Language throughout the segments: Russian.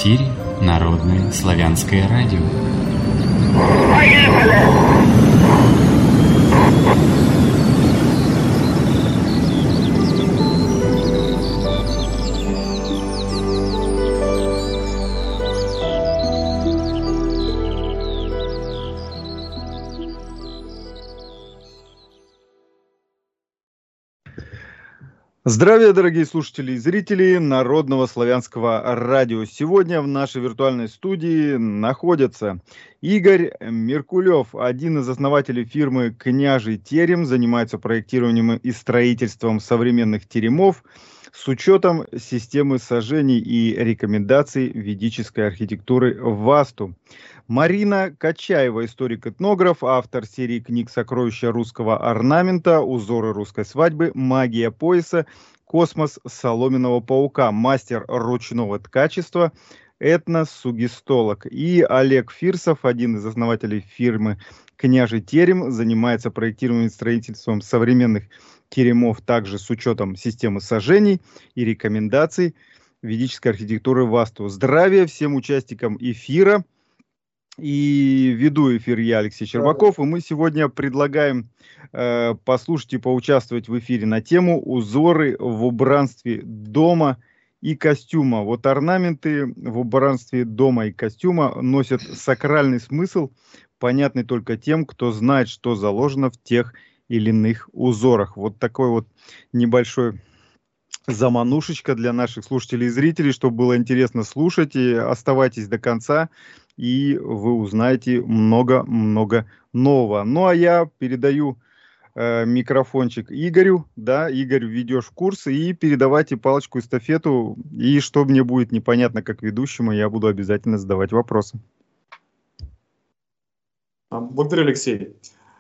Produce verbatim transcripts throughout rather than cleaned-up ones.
эфире Народное славянское радио. Здравия, дорогие слушатели и зрители Народного славянского радио. Сегодня в нашей виртуальной студии находятся Игорь Меркулев, один из основателей фирмы «Княжий терем», занимается проектированием и строительством современных теремов с учетом системы сажений и рекомендаций ведической архитектуры «Васту». Марина Качаева, историк-этнограф, автор серии книг «Сокровища русского орнамента», «Узоры русской свадьбы», «Магия пояса», «Космос соломенного паука», мастер ручного ткачества, этносугестолог. И Олег Фирсов, один из основателей фирмы «Княжий терем», занимается проектированием и строительством современных теремов также с учетом системы сажений и рекомендаций ведической архитектуры «Васту». Здравия всем участникам эфира. И веду эфир я, Алексей Щербаков, и мы сегодня предлагаем э, послушать и поучаствовать в эфире на тему «Узоры в убранстве дома и костюма». Вот орнаменты в убранстве дома и костюма носят сакральный смысл, понятный только тем, кто знает, что заложено в тех или иных узорах. Вот такой вот небольшой заманушечка для наших слушателей и зрителей, чтобы было интересно слушать. И оставайтесь до конца, и вы узнаете много-много нового. Ну, а я передаю э, микрофончик Игорю. Да, Игорь, ведешь курс, и передавайте палочку-эстафету. И что мне будет непонятно как ведущему, я буду обязательно задавать вопросы. Благодарю, Алексей.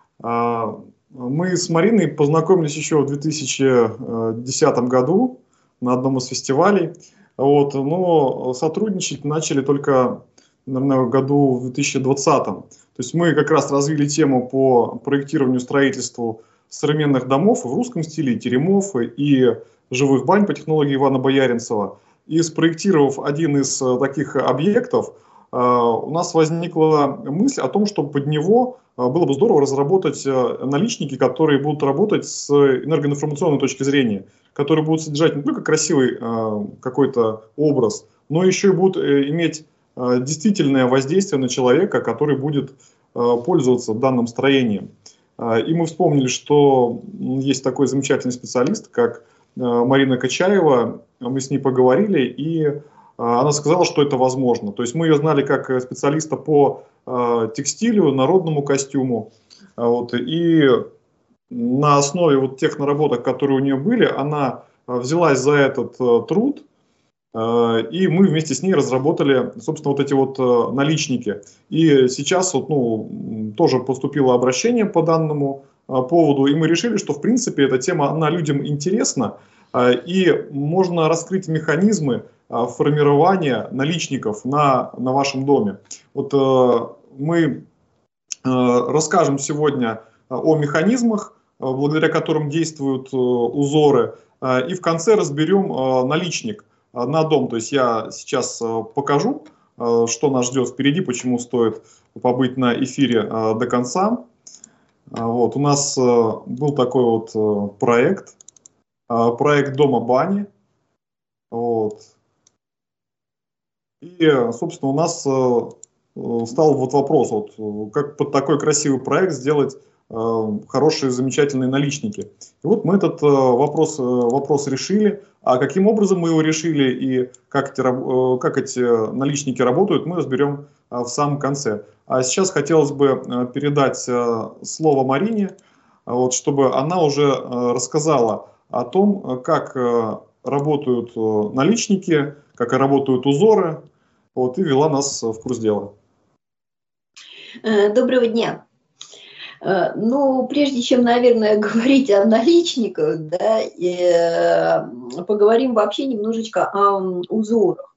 Мы с Мариной познакомились еще в две тысячи десятом году на одном из фестивалей. Вот, но сотрудничать начали только, наверное, в году в две тысячи двадцатом. То есть мы как раз развили тему по проектированию, строительству современных домов в русском стиле, теремов и живых бань по технологии Ивана Бояринцева. И спроектировав один из таких объектов, у нас возникла мысль о том, что под него было бы здорово разработать наличники, которые будут работать с энергоинформационной точки зрения, которые будут содержать не только красивый какой-то образ, но еще и будут иметь действительное воздействие на человека, который будет пользоваться данным строением. И мы вспомнили, что есть такой замечательный специалист, как Марина Качаева. Мы с ней поговорили, и она сказала, что это возможно. То есть мы ее знали как специалиста по э, текстилю, народному костюму. Вот, и на основе вот тех наработок, которые у нее были, она взялась за этот э, труд, э, и мы вместе с ней разработали, собственно, вот эти вот э, наличники. И сейчас вот, ну, тоже поступило обращение по данному э, поводу, и мы решили, что в принципе эта тема, она людям интересна, э, и можно раскрыть механизмы формирования наличников на, на вашем доме. Вот э, мы э, расскажем сегодня о механизмах, э, благодаря которым действуют э, узоры, э, и в конце разберем э, наличник э, на дом. То есть я сейчас э, покажу, э, что нас ждет впереди, почему стоит побыть на эфире э, до конца. Э, вот, у нас э, был такой вот э, проект, э, проект дома бани. Вот. И, собственно, у нас э, стал вот вопрос, вот, как под такой красивый проект сделать э, хорошие, замечательные наличники. И вот мы этот э, вопрос, э, вопрос решили. А каким образом мы его решили и как эти, э, как эти наличники работают, мы разберем э, в самом конце. А сейчас хотелось бы э, передать э, слово Марине, вот, чтобы она уже э, рассказала о том, как э, работают э, наличники, как работают узоры, вот, и ввела нас в курс дела. Доброго дня. Ну, прежде чем, наверное, говорить о наличниках, да, поговорим вообще немножечко о узорах.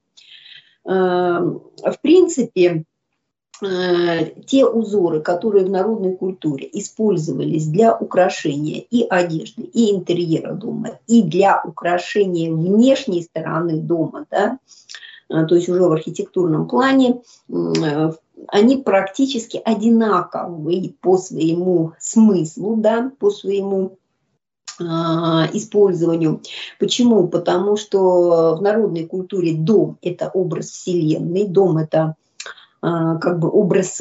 В принципе, те узоры, которые в народной культуре использовались для украшения и одежды, и интерьера дома, и для украшения внешней стороны дома, да, то есть уже в архитектурном плане, они практически одинаковы по своему смыслу, да, по своему использованию. Почему? Потому что в народной культуре дом – это образ Вселенной, дом – это как бы образ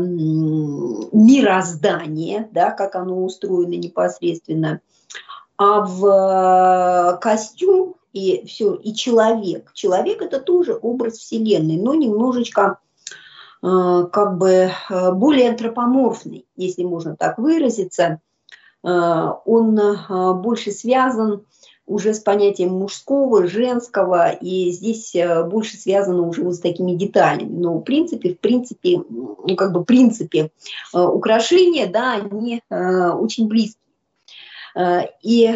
мироздания, да, как оно устроено непосредственно. А в костюм и все, и человек. Человек – это тоже образ Вселенной, но немножечко как бы более антропоморфный, если можно так выразиться. Он больше связан уже с понятием мужского, женского, и здесь больше связано уже вот с такими деталями. Но в принципе, в принципе, ну как бы в принципе украшения, да, они очень близки. И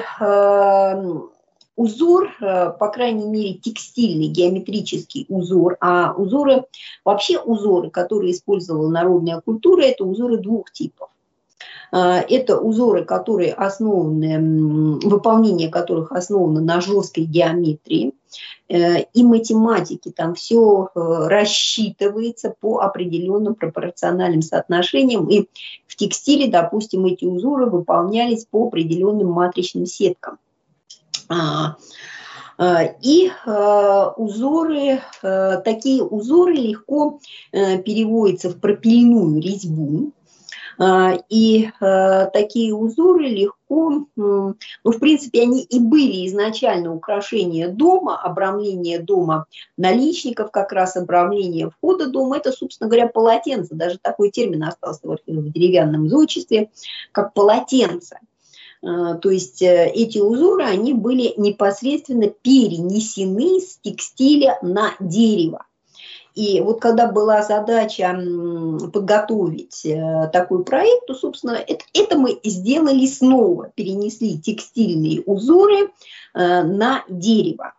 узор, по крайней мере, текстильный, геометрический узор, а узоры, вообще узоры, которые использовала народная культура, это узоры двух типов. Это узоры, которые основаны, выполнение которых основано на жесткой геометрии и математике. Там все рассчитывается по определенным пропорциональным соотношениям. И в текстиле, допустим, эти узоры выполнялись по определенным матричным сеткам. И узоры, такие узоры легко переводятся в пропильную резьбу. И э, такие узоры легко, ну, в принципе, они и были изначально украшения дома, обрамление дома наличников, как раз обрамление входа дома. Это, собственно говоря, полотенце. Даже такой термин остался в деревянном зодчестве, как полотенце. Э, то есть э, эти узоры, они были непосредственно перенесены с текстиля на дерево. И вот когда была задача подготовить такой проект, то, собственно, это, это мы сделали снова, перенесли текстильные узоры на дерево.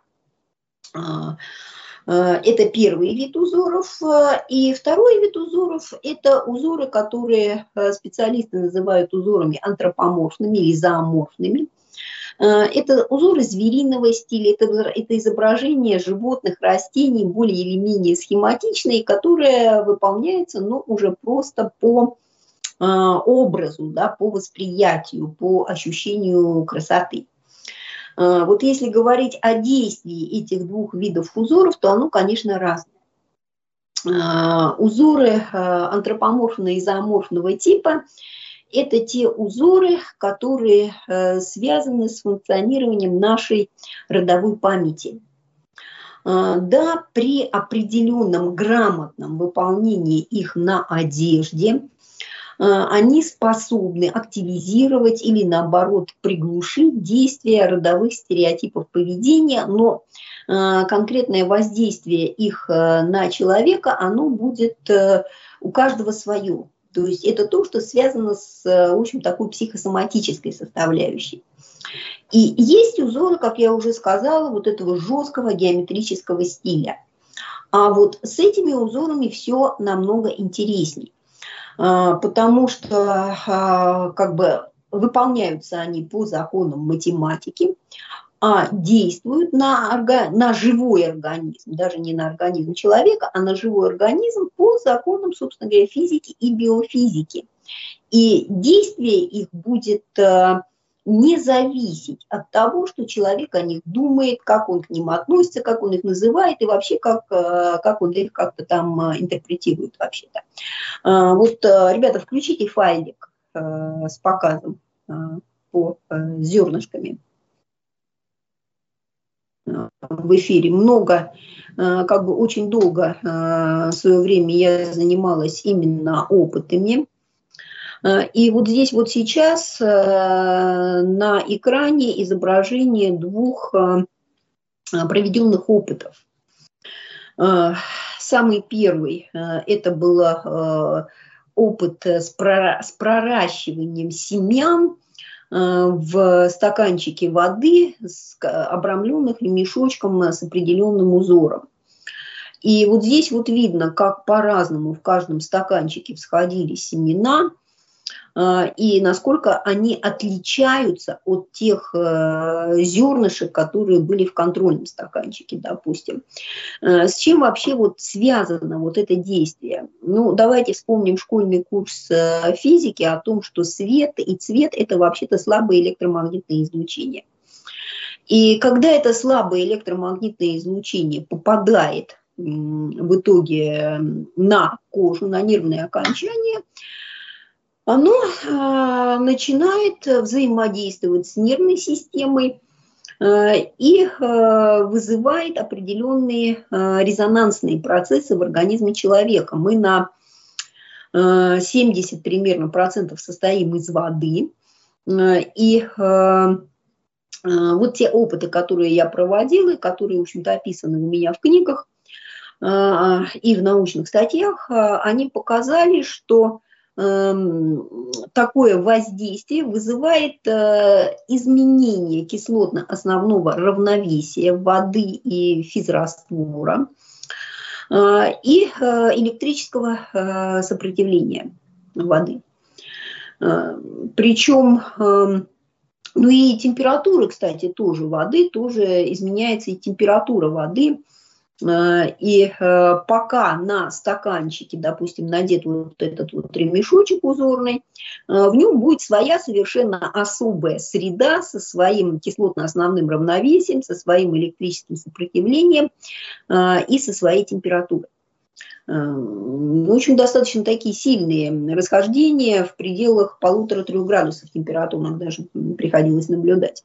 Это первый вид узоров. И второй вид узоров – это узоры, которые специалисты называют узорами антропоморфными или зооморфными. Это узоры звериного стиля, это, это изображение животных, растений, более или менее схематичные, которые выполняются, ну, уже просто по э, образу, да, по восприятию, по ощущению красоты. Э, вот если говорить о действии этих двух видов узоров, то оно, конечно, разное. Э, узоры э, антропоморфного и зооморфного типа – это те узоры, которые э, связаны с функционированием нашей родовой памяти. Э, да, при определенном грамотном выполнении их на одежде э, они способны активизировать или, наоборот, приглушить действие родовых стереотипов поведения, но э, конкретное воздействие их э, на человека, оно будет э, у каждого свое. То есть это то, что связано с, в общем, такой психосоматической составляющей. И есть узоры, как я уже сказала, вот этого жесткого геометрического стиля. А вот с этими узорами все намного интересней, потому что как бы выполняются они по законам математики, а действуют на, орга... на живой организм, даже не на организм человека, а на живой организм по законам, собственно говоря, физики и биофизики. И действие их будет э, не зависеть от того, что человек о них думает, как он к ним относится, как он их называет и вообще как, э, как он их как-то там э, интерпретирует вообще-то. Э, вот, э, ребята, включите файлик э, с показом э, по э, зернышками. В эфире много, как бы очень долго в свое время я занималась именно опытами. И вот здесь вот сейчас на экране изображение двух проведенных опытов. Самый первый – это был опыт с проращиванием семян в стаканчике воды, обрамленных ремешочком с определенным узором. И вот здесь вот видно, как по-разному в каждом стаканчике всходили семена. и насколько они отличаются от тех зернышек, которые были в контрольном стаканчике, допустим. С чем вообще вот связано вот это действие? Ну, давайте вспомним школьный курс физики о том, что свет и цвет – это вообще-то слабое электромагнитное излучение. И когда это слабое электромагнитное излучение попадает в итоге на кожу, на нервные окончания, оно э, начинает взаимодействовать с нервной системой э, и э, вызывает определенные э, резонансные процессы в организме человека. Мы на э, семьдесят примерно процентов состоим из воды, э, и э, вот те опыты, которые я проводила, которые, в общем-то, описаны у меня в книгах э, и в научных статьях, э, они показали, что такое воздействие вызывает изменение кислотно-основного равновесия воды и физраствора и электрического сопротивления воды. Причем, ну и температура, кстати, тоже воды, тоже изменяется и температура воды. И пока на стаканчике, допустим, надет вот этот вот ремешочек узорный, в нем будет своя совершенно особая среда со своим кислотно-основным равновесием, со своим электрическим сопротивлением и со своей температурой. В общем, достаточно такие сильные расхождения в пределах полутора-трех градусов температурных даже приходилось наблюдать.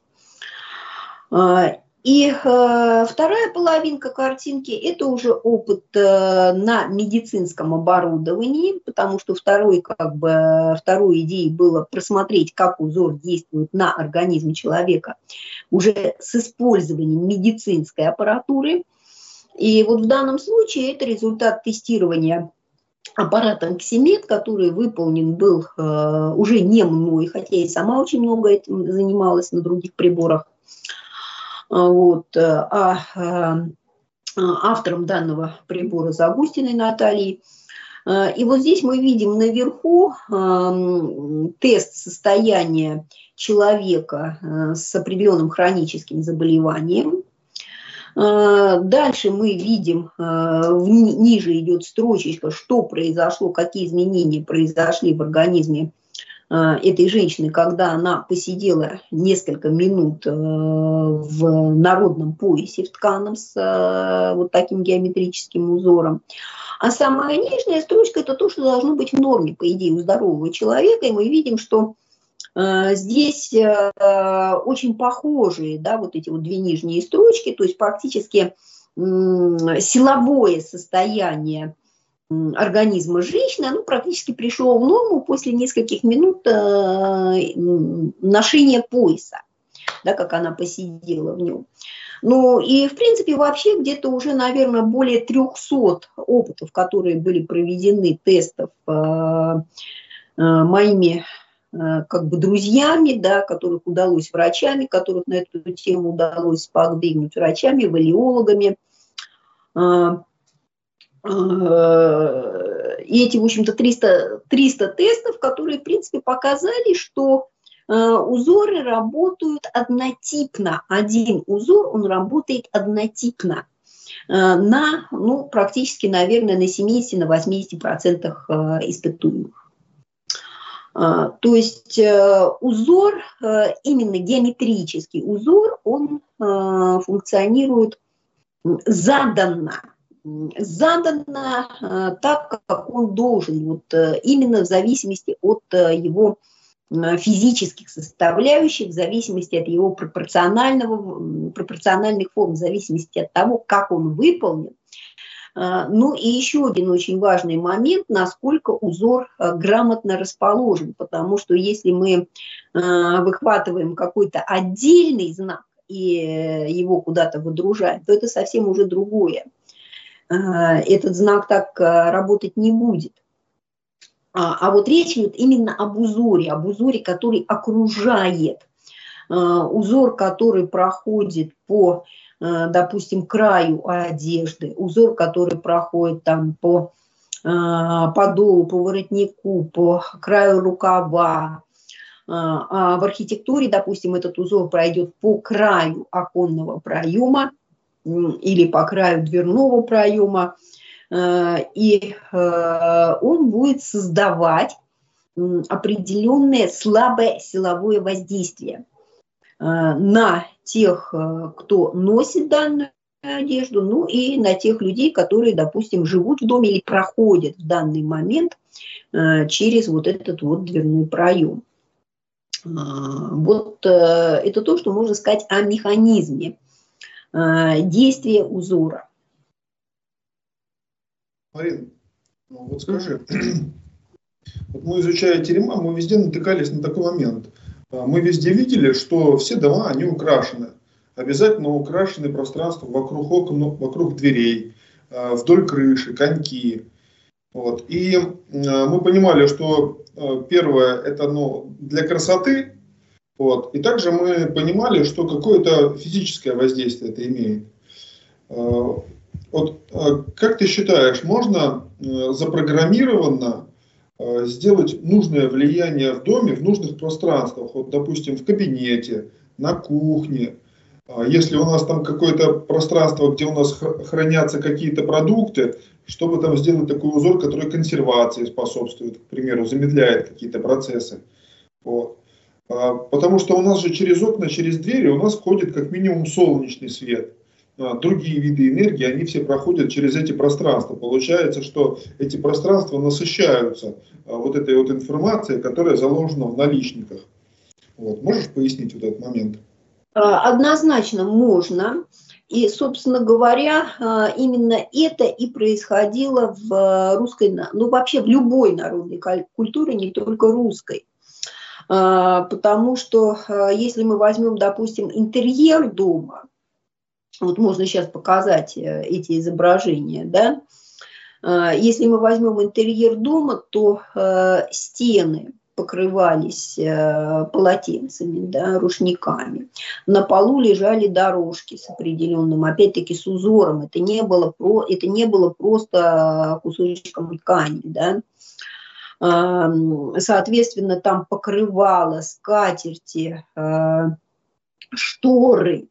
И э, вторая половинка картинки – это уже опыт э, на медицинском оборудовании, потому что второй, как бы, второй идеей было просмотреть, как узор действует на организм человека уже с использованием медицинской аппаратуры. И вот в данном случае это результат тестирования аппаратом Ксимед, который выполнен был э, уже не мной, хотя я и сама очень много этим занималась на других приборах. Вот, а, а автором данного прибора Загустиной Натальей. И вот здесь мы видим наверху тест состояния человека с определенным хроническим заболеванием. Дальше мы видим, ниже идет строчечка, что произошло, какие изменения произошли в организме этой женщины, когда она посидела несколько минут в народном поясе в тканом с вот таким геометрическим узором. А самая нижняя строчка – это то, что должно быть в норме, по идее, у здорового человека. И мы видим, что здесь очень похожие, да, вот эти вот две нижние строчки, то есть практически силовое состояние организма женщины, оно практически пришло в норму после нескольких минут э, ношения пояса, да, как она посидела в нем. Ну и, в принципе, вообще где-то уже, наверное, более трехсот опытов, которые были проведены, тестов э, э, моими э, как бы друзьями, да, которых удалось врачами, которых на эту тему удалось сподвигнуть врачами, валиологами. Э, И эти, в общем-то, триста, триста тестов, которые, в принципе, показали, что э, узоры работают однотипно. Один узор, он работает однотипно э, на, ну, практически, наверное, на семьдесят-восемьдесят процентов э, испытуемых. Э, то есть э, узор, э, именно геометрический узор, он э, функционирует заданно. задано э, так, как он должен, вот, э, именно в зависимости от э, его э, физических составляющих, в зависимости от его пропорционального, пропорциональных форм, в зависимости от того, как он выполнен. Э, ну и еще один очень важный момент, насколько узор э, грамотно расположен, потому что если мы э, выхватываем какой-то отдельный знак и э, его куда-то выдружаем, то это совсем уже другое. Этот знак так работать не будет. А, а вот речь идет именно об узоре, об узоре, который окружает. Узор, который проходит по, допустим, краю одежды, узор, который проходит там по подолу, по воротнику, по краю рукава. А в архитектуре, допустим, этот узор пройдет по краю оконного проема или по краю дверного проема, и он будет создавать определенное слабое силовое воздействие на тех, кто носит данную одежду, ну и на тех людей, которые, допустим, живут в доме или проходят в данный момент через вот этот вот дверной проем. Вот это то, что можно сказать о механизме действия узора. Марина, ну вот скажи, вот мы, изучая терема, мы везде натыкались на такой момент. Мы везде видели, что все дома, они украшены. Обязательно украшены пространство вокруг окон, вокруг дверей, вдоль крыши, коньки. Вот. И мы понимали, что первое, это ну, для красоты. Вот. И также мы понимали, что какое-то физическое воздействие это имеет. Вот, как ты считаешь, можно запрограммированно сделать нужное влияние в доме, в нужных пространствах? Вот, допустим, в кабинете, на кухне. Если у нас там какое-то пространство, где у нас хранятся какие-то продукты, чтобы там сделать такой узор, который консервации способствует, к примеру, замедляет какие-то процессы. Вот. Потому что у нас же через окна, через двери у нас входит как минимум солнечный свет. Другие виды энергии, они все проходят через эти пространства. Получается, что эти пространства насыщаются вот этой вот информацией, которая заложена в наличниках. Вот. Можешь пояснить вот этот момент? Однозначно можно. И, собственно говоря, именно это и происходило в русской, ну вообще в любой народной культуре, не только русской. Потому что если мы возьмем, допустим, интерьер дома, вот можно сейчас показать эти изображения, да, если мы возьмем интерьер дома, то стены покрывались полотенцами, да, рушниками. На полу лежали дорожки с определенным, опять-таки с узором. Это не было, про, это не было просто кусочком ткани, да. Соответственно, там покрывало, скатерти, шторы,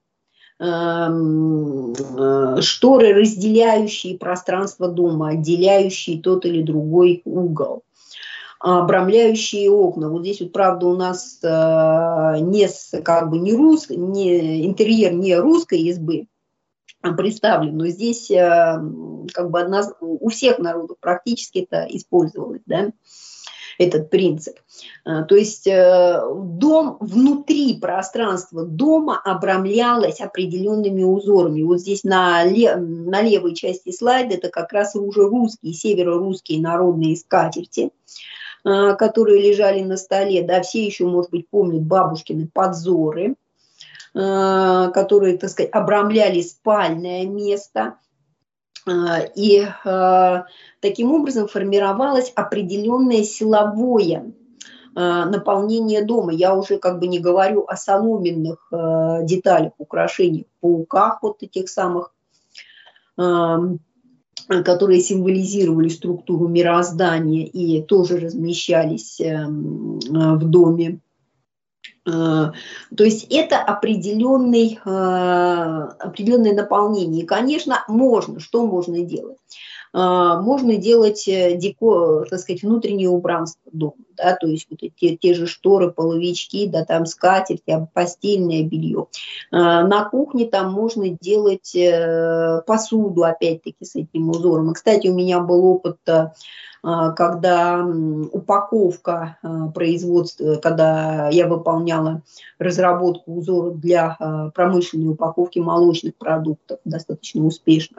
шторы, разделяющие пространство дома, отделяющие тот или другой угол, обрамляющие окна. Вот здесь вот, правда, у нас не, как бы, не, рус, не интерьер не русской избы представлен, но здесь как бы одна, у всех народов практически это использовалось, да, этот принцип. То есть дом, внутри пространства дома обрамлялось определенными узорами. Вот здесь на, лев, на левой части слайда это как раз уже русские, северо-русские народные скатерти, которые лежали на столе. Да, все еще, может быть, помнят бабушкины подзоры, которые, так сказать, обрамляли спальное место. И э, таким образом формировалось определенное силовое э, наполнение дома. Я уже как бы не говорю о соломенных э, деталях, украшениях, пауках вот этих самых, э, которые символизировали структуру мироздания и тоже размещались э, в доме. То есть это определенный, определенное наполнение. И, конечно, можно. Что можно делать? Можно делать декор, так сказать, внутреннее убранство дома. Да? То есть вот те, те же шторы, половички, да, там скатерти, постельное белье. На кухне там можно делать посуду, опять-таки, с этим узором. И, кстати, у меня был опыт, когда упаковка производства, когда я выполняла разработку узора для промышленной упаковки молочных продуктов достаточно успешно.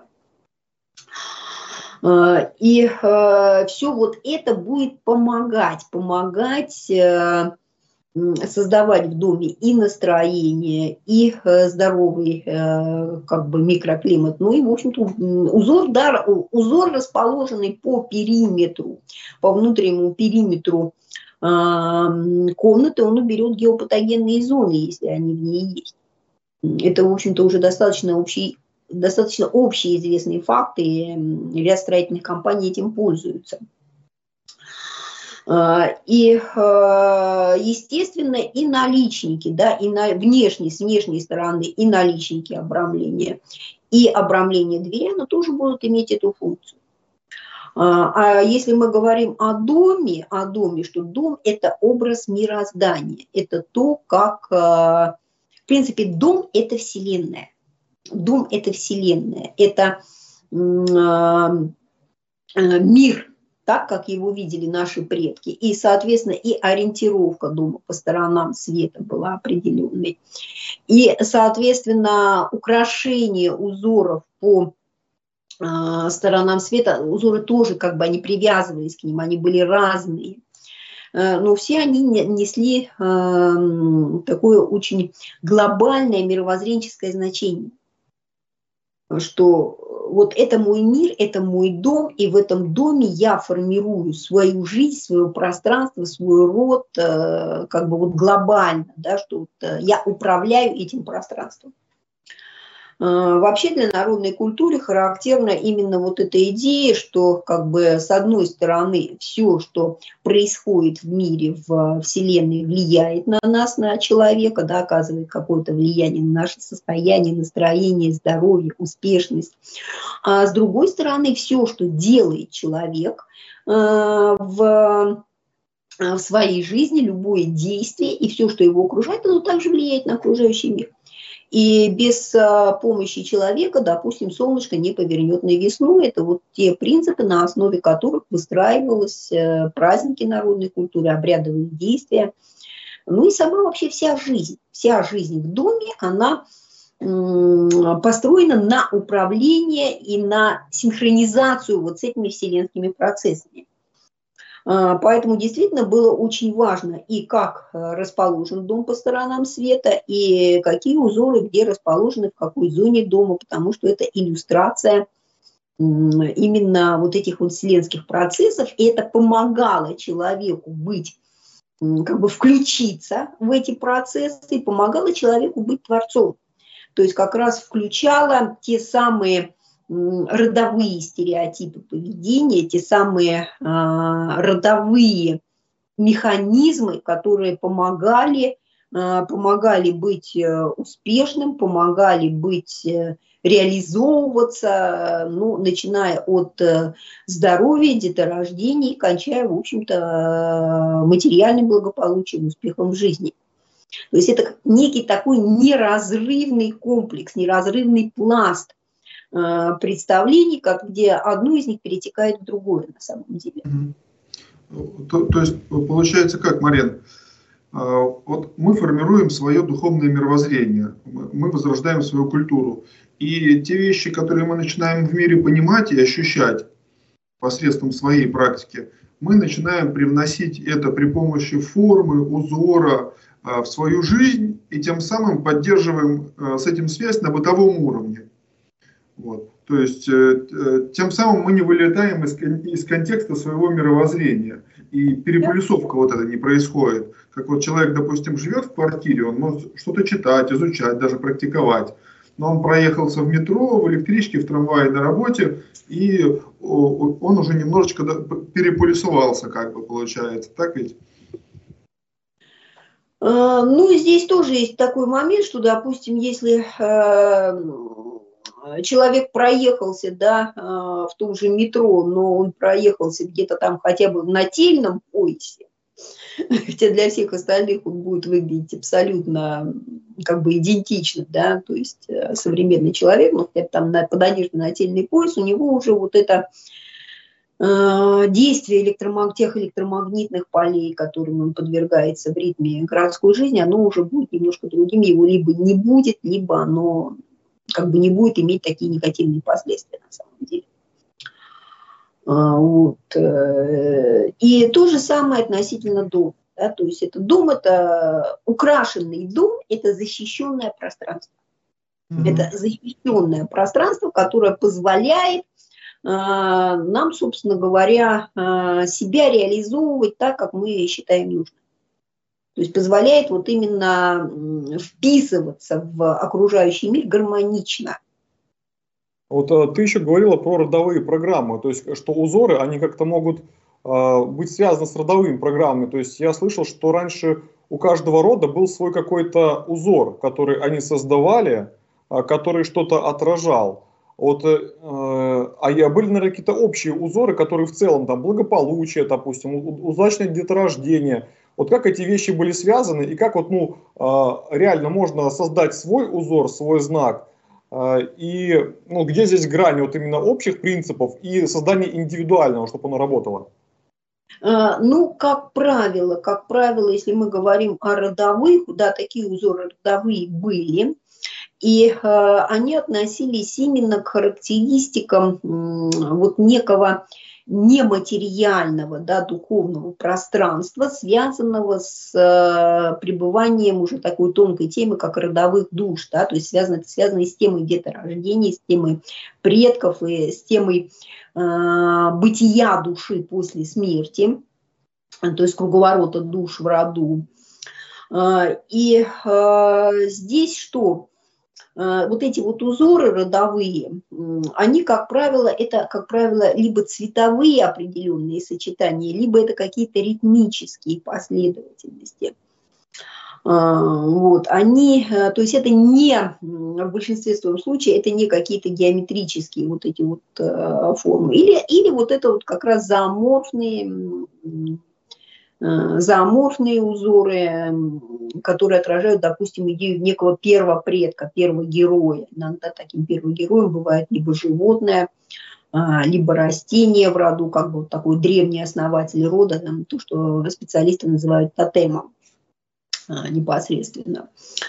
И все вот это будет помогать, помогать создавать в доме и настроение, и здоровый как бы микроклимат. Ну и, в общем-то, узор, да, узор, расположенный по периметру, по внутреннему периметру комнаты, он уберет геопатогенные зоны, если они в ней есть. Это, в общем-то, уже достаточно общий, достаточно общеизвестные факты, и ряд строительных компаний этим пользуются. И, естественно, и наличники, да, и на внешней, с внешней стороны, и наличники обрамления, и обрамление двери, оно тоже будут иметь эту функцию. А если мы говорим о доме, о доме, что дом – это образ мироздания, это то, как, в принципе, дом – это вселенная. Дом – это вселенная, это мир, так, как его видели наши предки. И, соответственно, и ориентировка дома по сторонам света была определенной. И, соответственно, украшение узоров по э, сторонам света, узоры тоже, как бы, они привязывались к ним, они были разные. Э, но все они несли э, такое очень глобальное мировоззренческое значение, что вот это мой мир, это мой дом, и в этом доме я формирую свою жизнь, свое пространство, свой род, как бы вот глобально, да, что вот я управляю этим пространством. Вообще для народной культуры характерна именно вот эта идея, что как бы с одной стороны все, что происходит в мире, в Вселенной, влияет на нас, на человека, да, оказывает какое-то влияние на наше состояние, настроение, здоровье, успешность. А с другой стороны, все, что делает человек э, в, в своей жизни, любое действие и все, что его окружает, оно также влияет на окружающий мир. И без помощи человека, допустим, солнышко не повернет на весну. Это вот те принципы, на основе которых выстраивались праздники народной культуры, обрядовые действия. Ну и сама вообще вся жизнь. Вся жизнь в доме, она построена на управление и на синхронизацию вот с этими вселенскими процессами. Поэтому действительно было очень важно и как расположен дом по сторонам света, и какие узоры где расположены, в какой зоне дома, потому что это иллюстрация именно вот этих вот вселенских процессов, и это помогало человеку быть, как бы включиться в эти процессы, и помогало человеку быть творцом. То есть как раз включало те самые родовые стереотипы поведения, те самые а, родовые механизмы, которые помогали, а, помогали быть успешным, помогали быть, реализовываться, ну, начиная от здоровья, деторождения и кончая, в общем-то, материальным благополучием, успехом в жизни. То есть это некий такой неразрывный комплекс, неразрывный пласт представлений, как где одно из них перетекает в другое на самом деле. То, то есть получается как, Марин, вот мы формируем свое духовное мировоззрение, мы возрождаем свою культуру, и те вещи, которые мы начинаем в мире понимать и ощущать посредством своей практики, мы начинаем привносить это при помощи формы, узора в свою жизнь, и тем самым поддерживаем с этим связь на бытовом уровне. Вот. То есть э, тем самым мы не вылетаем из, из контекста своего мировоззрения, и переполисовка вот это не происходит. Как вот человек, допустим, живет в квартире, он может что-то читать, изучать, даже практиковать, но он проехался в метро, в электричке, в трамвае на работе, и он уже немножечко переполисовался, как бы получается, так ведь? Ну, здесь тоже есть такой момент, что, допустим, если человек проехался, да, в том же метро, но он проехался где-то там хотя бы в нательном поясе, хотя для всех остальных он будет выглядеть абсолютно как бы идентично, да, то есть современный человек, но хотя бы там под одеждой нательный пояс, у него уже вот это э, действие электромаг... тех электромагнитных полей, которым он подвергается в ритме городской жизни, оно уже будет немножко другим, его либо не будет, либо оно как бы не будет иметь такие негативные последствия на самом деле. Вот. И то же самое относительно дома. Да? То есть это дом, это украшенный дом, это защищенное пространство. Mm-hmm. Это защищенное пространство, которое позволяет э, нам, собственно говоря, э, себя реализовывать так, как мы считаем нужным. То есть позволяет вот именно вписываться в окружающий мир гармонично. Вот а, ты еще говорила про родовые программы, то есть что узоры, они как-то могут а, быть связаны с родовыми программами. То есть я слышал, что раньше у каждого рода был свой какой-то узор, который они создавали, а, который что-то отражал. Вот, э, а я, были, наверное, какие-то общие узоры, которые в целом, там, благополучие, допустим, удачное деторождение. Вот как эти вещи были связаны и как вот, ну, э, реально можно создать свой узор, свой знак, э, и ну, где здесь грань вот именно общих принципов и создания индивидуального, чтобы оно работало? Ну, как правило, как правило, если мы говорим о родовых, да, такие узоры родовые были. И э, они относились именно к характеристикам э, вот некого нематериального, да, духовного пространства, связанного с э, пребыванием уже такой тонкой темы, как родовых душ, да, то есть связано, связано с темой деторождения, с темой предков и с темой э, бытия души после смерти, то есть круговорота душ в роду. Э, и э, здесь что? Вот эти вот узоры родовые, они, как правило, это, как правило, либо цветовые определенные сочетания, либо это какие-то ритмические последовательности. Вот, они, то есть это не, в большинстве своем случаев, это не какие-то геометрические вот эти вот формы, или, или вот это вот как раз зооморфные, зооморфные узоры, которые отражают, допустим, идею некого первого предка, первого героя. Иногда таким первым героем бывает либо животное, либо растение в роду, как бы вот такой древний основатель рода, то, что специалисты называют тотемом непосредственно.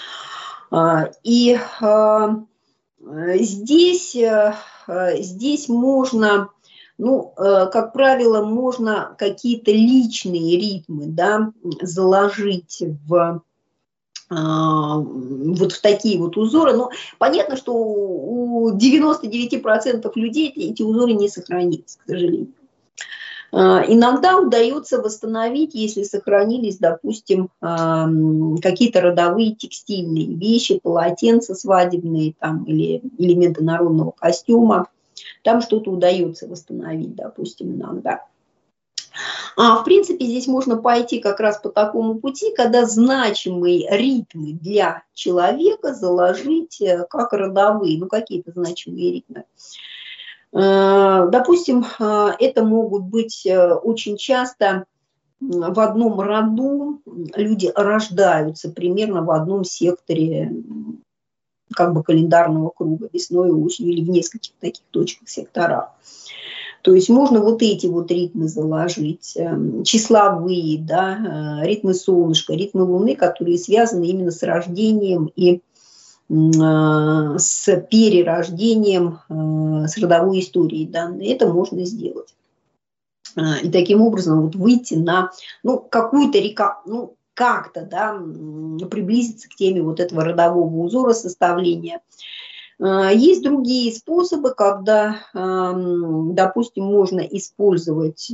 И здесь, здесь можно... Ну, как правило, можно какие-то личные ритмы, да, заложить в, вот в такие вот узоры. Но понятно, что у девяноста девяти процентов людей эти узоры не сохранились, к сожалению. Иногда удается восстановить, если сохранились, допустим, какие-то родовые текстильные вещи, полотенца свадебные там, или элементы народного костюма. Там что-то удается восстановить, допустим, иногда. А в принципе здесь можно пойти как раз по такому пути, когда значимые ритмы для человека заложить как родовые, ну какие-то значимые ритмы. Допустим, это могут быть очень часто в одном роду, люди рождаются примерно в одном секторе как бы календарного круга, весной и осенью, или в нескольких таких точках секторах. То есть можно вот эти вот ритмы заложить, числовые, да, ритмы солнышка, ритмы луны, которые связаны именно с рождением и с перерождением, с родовой историей данной. Это можно сделать. И таким образом вот выйти на, ну, какую-то река, ну, как-то, да, приблизиться к теме вот этого родового узора составления. Есть другие способы, когда, допустим, можно использовать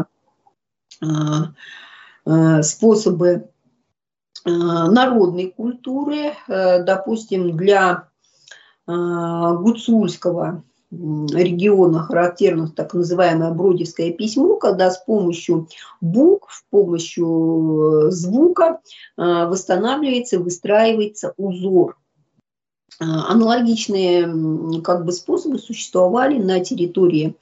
способы народной культуры, допустим, для гуцульского региона характерно так называемое бродивское письмо, когда с помощью букв, с помощью звука восстанавливается, выстраивается узор. Аналогичные как бы способы существовали на территории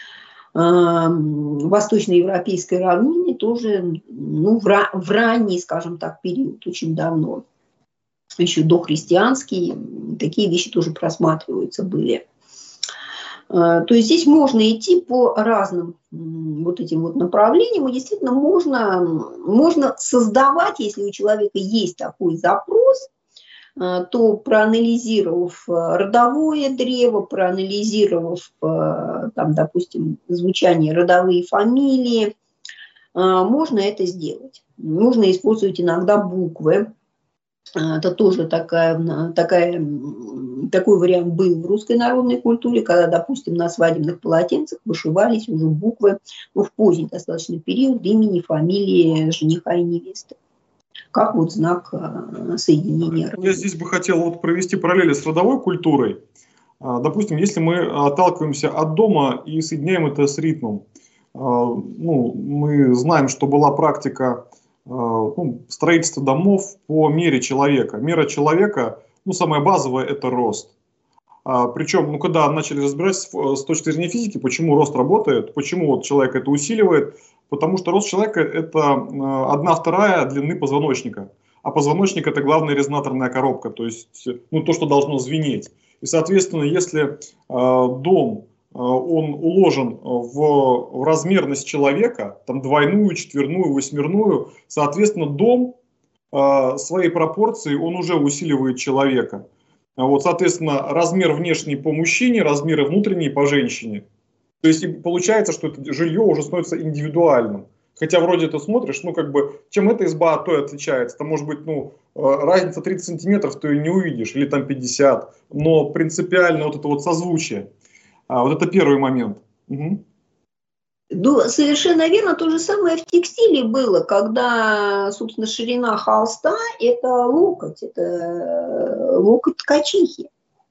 восточноевропейской равнины тоже, ну, в, ра, в ранний, скажем так, период, очень давно, еще дохристианский, такие вещи тоже просматриваются были. То есть здесь можно идти по разным вот этим вот направлениям, и действительно можно, можно создавать, если у человека есть такой запрос, то проанализировав родовое древо, проанализировав, там, допустим, звучание родовые фамилии, можно это сделать. Можно использовать иногда буквы. Это тоже такая, такая, такой вариант был в русской народной культуре, когда, допустим, на свадебных полотенцах вышивались уже буквы, ну, в поздний достаточно период, имени, фамилии жениха и невесты, как вот знак соединения. Я здесь бы хотел вот провести параллели с родовой культурой. Допустим, если мы отталкиваемся от дома и соединяем это с ритмом, ну, мы знаем, что была практика ну, строительства домов по мере человека. Мера человека, ну, самая базовая, это рост. Причем, ну, когда начали разбирать с точки зрения физики, почему рост работает, почему вот человек это усиливает, потому что рост человека – это одна вторая длины позвоночника. А позвоночник – это главная резонаторная коробка, то есть ну, то, что должно звенеть. И, соответственно, если э, дом, э, он уложен в, в размерность человека, там двойную, четверную, восьмерную, соответственно, дом э, своей пропорции, он уже усиливает человека. Вот, соответственно, размер внешний по мужчине, размеры внутренние по женщине. То есть получается, что это жилье уже становится индивидуальным. Хотя вроде ты смотришь, ну как бы, чем эта изба от той отличается. Там может быть, ну, разница тридцать сантиметров, ты ее не увидишь, или там пятьдесят. Но принципиально вот это вот созвучие. А, вот это первый момент. Угу. Ну, совершенно верно. То же самое в текстиле было, когда, собственно, ширина холста – это локоть, это локоть ткачихи.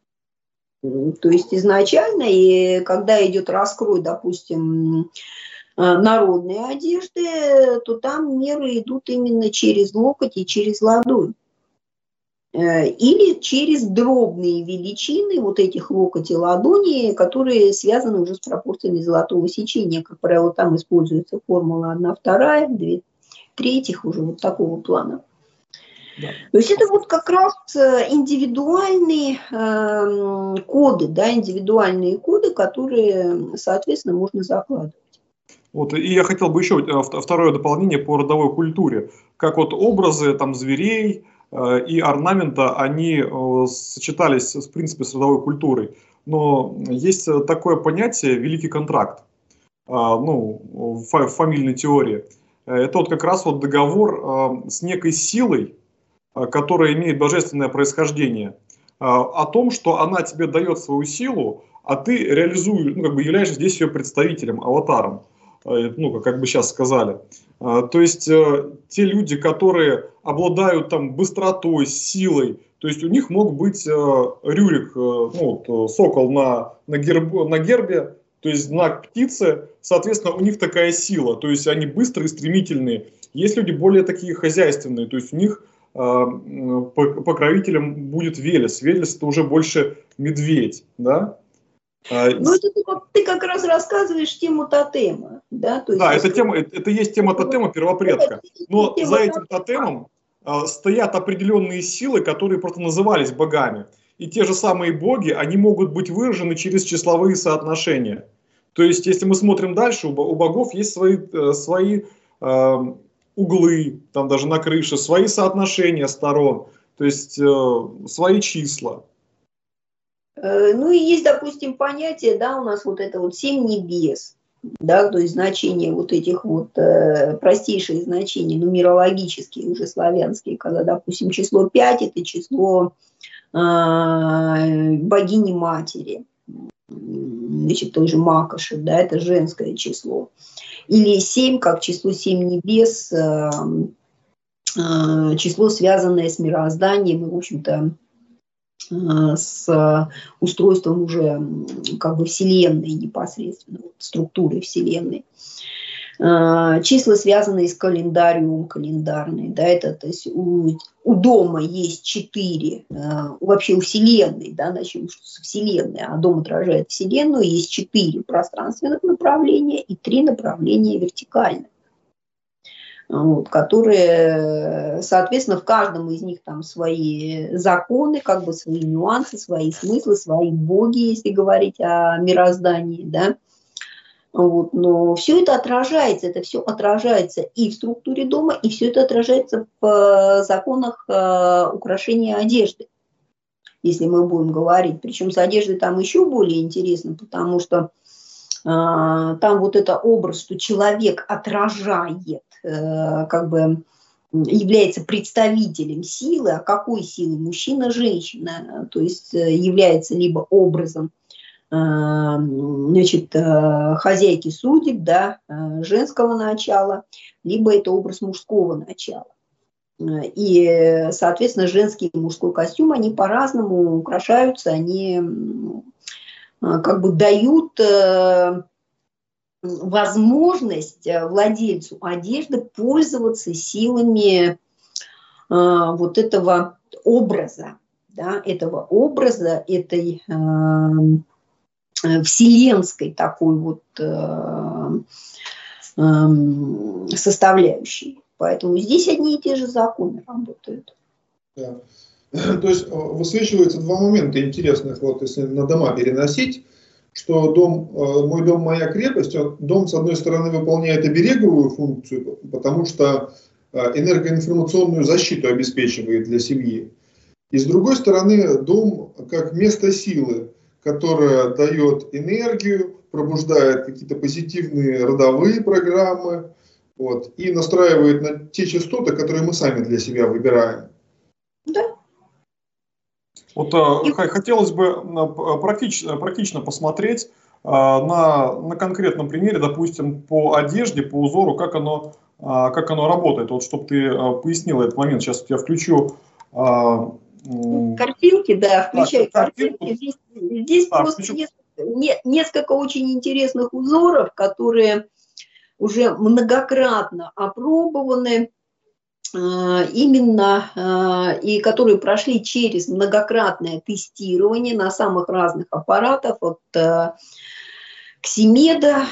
То есть изначально, и когда идет раскрой, допустим, народные одежды, то там меры идут именно через локоть и через ладонь. Или через дробные величины вот этих локоть и ладони, которые связаны уже с пропорциями золотого сечения. Как правило, там используется формула одна вторая, две третьих уже вот такого плана. Да. То есть это вот как раз индивидуальные э, коды, да, индивидуальные коды, которые, соответственно, можно закладывать. Вот, и я хотел бы еще второе дополнение по родовой культуре. Как вот образы там, зверей э, и орнамента, они э, сочетались, в принципе, с родовой культурой. Но есть такое понятие «великий контракт», э, ну, в фамильной теории. Это вот как раз вот договор э, с некой силой, э, которая имеет божественное происхождение, э, о том, что она тебе дает свою силу, а ты реализуешь, ну, как бы являешься здесь ее представителем, аватаром. Ну, как бы сейчас сказали. То есть те люди, которые обладают там быстротой, силой, то есть у них мог быть Рюрик, ну, вот, сокол на, на, герб, на гербе, то есть знак птицы, соответственно, у них такая сила, то есть они быстрые, стремительные. Есть люди более такие хозяйственные, то есть у них покровителем будет Велес. Велес это уже больше медведь, да? Ну, это ты, ты как раз рассказываешь тему тотема. Да, то есть, да если... это, тема, это, это есть тема тотема первопредка. Но за этим тотемом а, стоят определенные силы, которые просто назывались богами. И те же самые боги, они могут быть выражены через числовые соотношения. То есть, если мы смотрим дальше, у, у богов есть свои, свои э, углы, там даже на крыше, свои соотношения сторон, то есть э, свои числа. Ну и есть, допустим, понятие, да, у нас вот это вот семь небес, да, то есть значение вот этих вот э, простейшие значения, нумерологические, уже славянские, когда, допустим, число пять – это число э, богини-матери, значит, той же Макоши, да, это женское число. Или семь, как число семь небес, э, э, число, связанное с мирозданием, и, в общем-то, с устройством уже как бы Вселенной непосредственно, структуры Вселенной. Числа, связанные с календарием, календарные, да, это, то есть у, у дома есть четыре, вообще у Вселенной, да, начнем с Вселенной, а дом отражает Вселенную, есть четыре пространственных направления и три направления вертикальных. Вот, которые, соответственно, в каждом из них там свои законы, как бы свои нюансы, свои смыслы, свои боги, если говорить о мироздании, да. Вот, но все это отражается, это все отражается и в структуре дома, и все это отражается в законах украшения одежды, если мы будем говорить. Причем с одеждой там еще более интересно, потому что там вот это образ, что человек отражает, как бы является представителем силы, а какой силы? Мужчина, женщина, то есть является либо образом, значит, хозяйки судеб, да, женского начала, либо это образ мужского начала. И, соответственно, женский и мужской костюм, они по-разному украшаются, они как бы дают возможность владельцу одежды пользоваться силами вот этого образа, да, этого образа, этой вселенской такой вот составляющей. Поэтому здесь одни и те же законы работают. Да. То есть высвечиваются два момента интересных, вот если на дома переносить, что дом, мой дом, моя крепость, он, дом, с одной стороны, выполняет обереговую функцию, потому что энергоинформационную защиту обеспечивает для семьи. И с другой стороны, дом как место силы, которое дает энергию, пробуждает какие-то позитивные родовые программы, вот, и настраивает на те частоты, которые мы сами для себя выбираем. Да. Вот э, хотелось бы практично, практично посмотреть э, на, на конкретном примере, допустим, по одежде, по узору, как оно, э, как оно работает. Вот, чтобы ты э, пояснила этот момент. Сейчас я включу... Э, картинки, да, включай да, картинки. картинку. Здесь, здесь да, просто включу. несколько, несколько очень интересных узоров, которые уже многократно опробованы именно и которые прошли через многократное тестирование на самых разных аппаратах, от Ксимеда,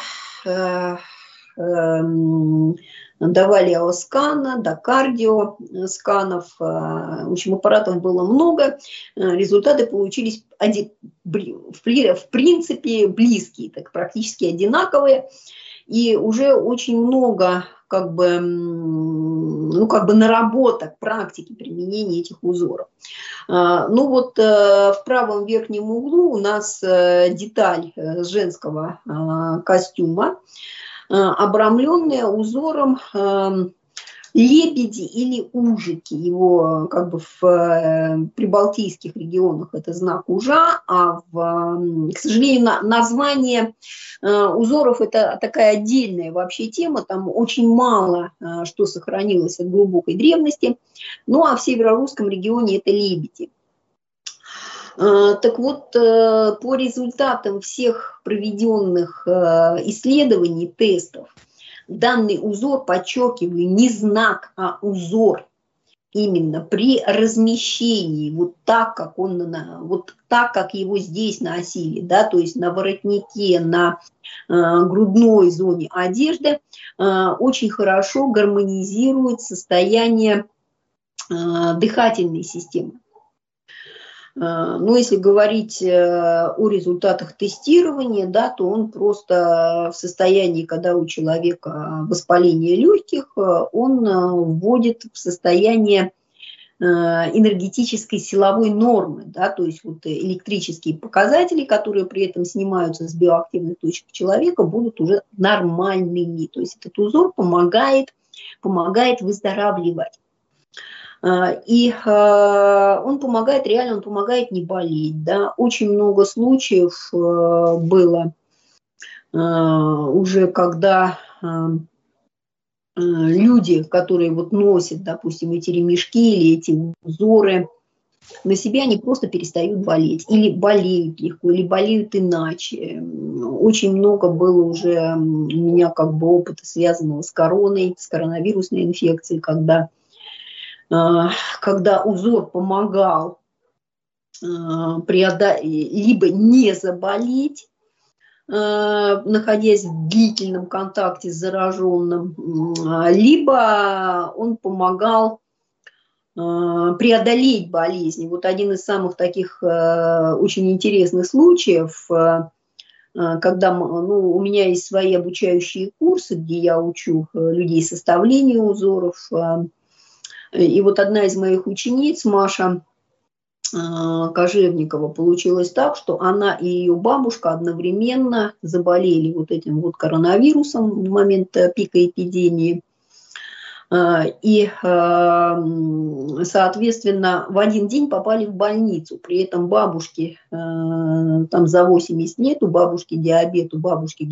до валиоскана, до кардиосканов. В общем, аппаратов было много. Результаты получились в принципе близкие, так практически одинаковые. И уже очень много как бы, ну, как бы наработок, практики применения этих узоров. Ну вот в правом верхнем углу у нас деталь женского костюма, обрамленная узором лебеди или ужики. Его как бы в прибалтийских регионах это знак ужа, а в, к сожалению, на, название узоров это такая отдельная вообще тема, там очень мало что сохранилось от глубокой древности, ну а в северо-русском регионе это лебеди. Так вот, по результатам всех проведенных исследований, тестов, данный узор, подчеркиваю, не знак, а узор, именно при размещении, вот так, как он, вот так, как его здесь носили, да, то есть на воротнике, на э, грудной зоне одежды, э, очень хорошо гармонизирует состояние э, дыхательной системы. Ну, если говорить о результатах тестирования, да, то он просто в состоянии, когда у человека воспаление легких, он вводит в состояние энергетической силовой нормы, да, то есть вот электрические показатели, которые при этом снимаются с биоактивных точек человека, будут уже нормальными. То есть этот узор помогает, помогает выздоравливать. И он помогает, реально он помогает не болеть. Да. Очень много случаев было уже, когда люди, которые вот носят, допустим, эти ремешки или эти узоры на себе, они просто перестают болеть. Или болеют легко, или болеют иначе. Очень много было уже у меня как бы опыта, связанного с короной, с коронавирусной инфекцией, когда когда узор помогал преодолеть, либо не заболеть, находясь в длительном контакте с зараженным, либо он помогал преодолеть болезнь. Вот один из самых таких очень интересных случаев, когда ну, у меня есть свои обучающие курсы, где я учу людей составлению узоров. И вот одна из моих учениц, Маша Кожевникова, получилось так, что она и ее бабушка одновременно заболели вот этим вот коронавирусом в момент пика эпидемии. И, соответственно, в один день попали в больницу. При этом бабушке там за восемьдесят лет, у бабушки диабет, у бабушки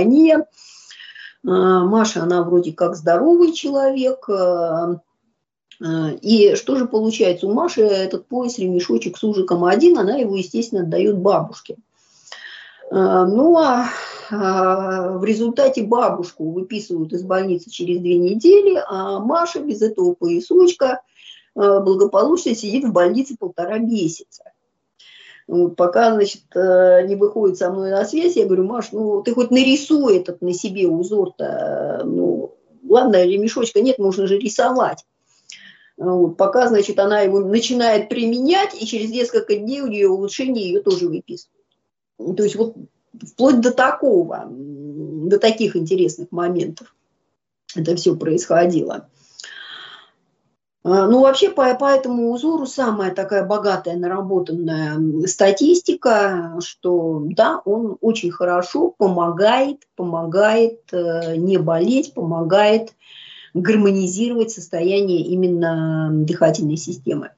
гипертония. Маша, она вроде как здоровый человек. И что же получается? У Маши этот пояс, ремешочек с ужиком один, она его, естественно, отдает бабушке. Ну, а в результате бабушку выписывают из больницы через две недели, а Маша без этого поясочка благополучно сидит в больнице полтора месяца. Пока, значит, не выходит со мной на связь, я говорю: Маш, ну ты хоть нарисуй этот на себе узор-то. Ну, ладно, ремешочка нет, можно же рисовать. Вот, пока, значит, она его начинает применять, и через несколько дней у нее улучшение, ее тоже выписывают. То есть вот вплоть до такого, до таких интересных моментов это все происходило. Ну, вообще, по, по этому узору самая такая богатая, наработанная статистика, что, да, он очень хорошо помогает, помогает не болеть, помогает гармонизировать состояние именно дыхательной системы.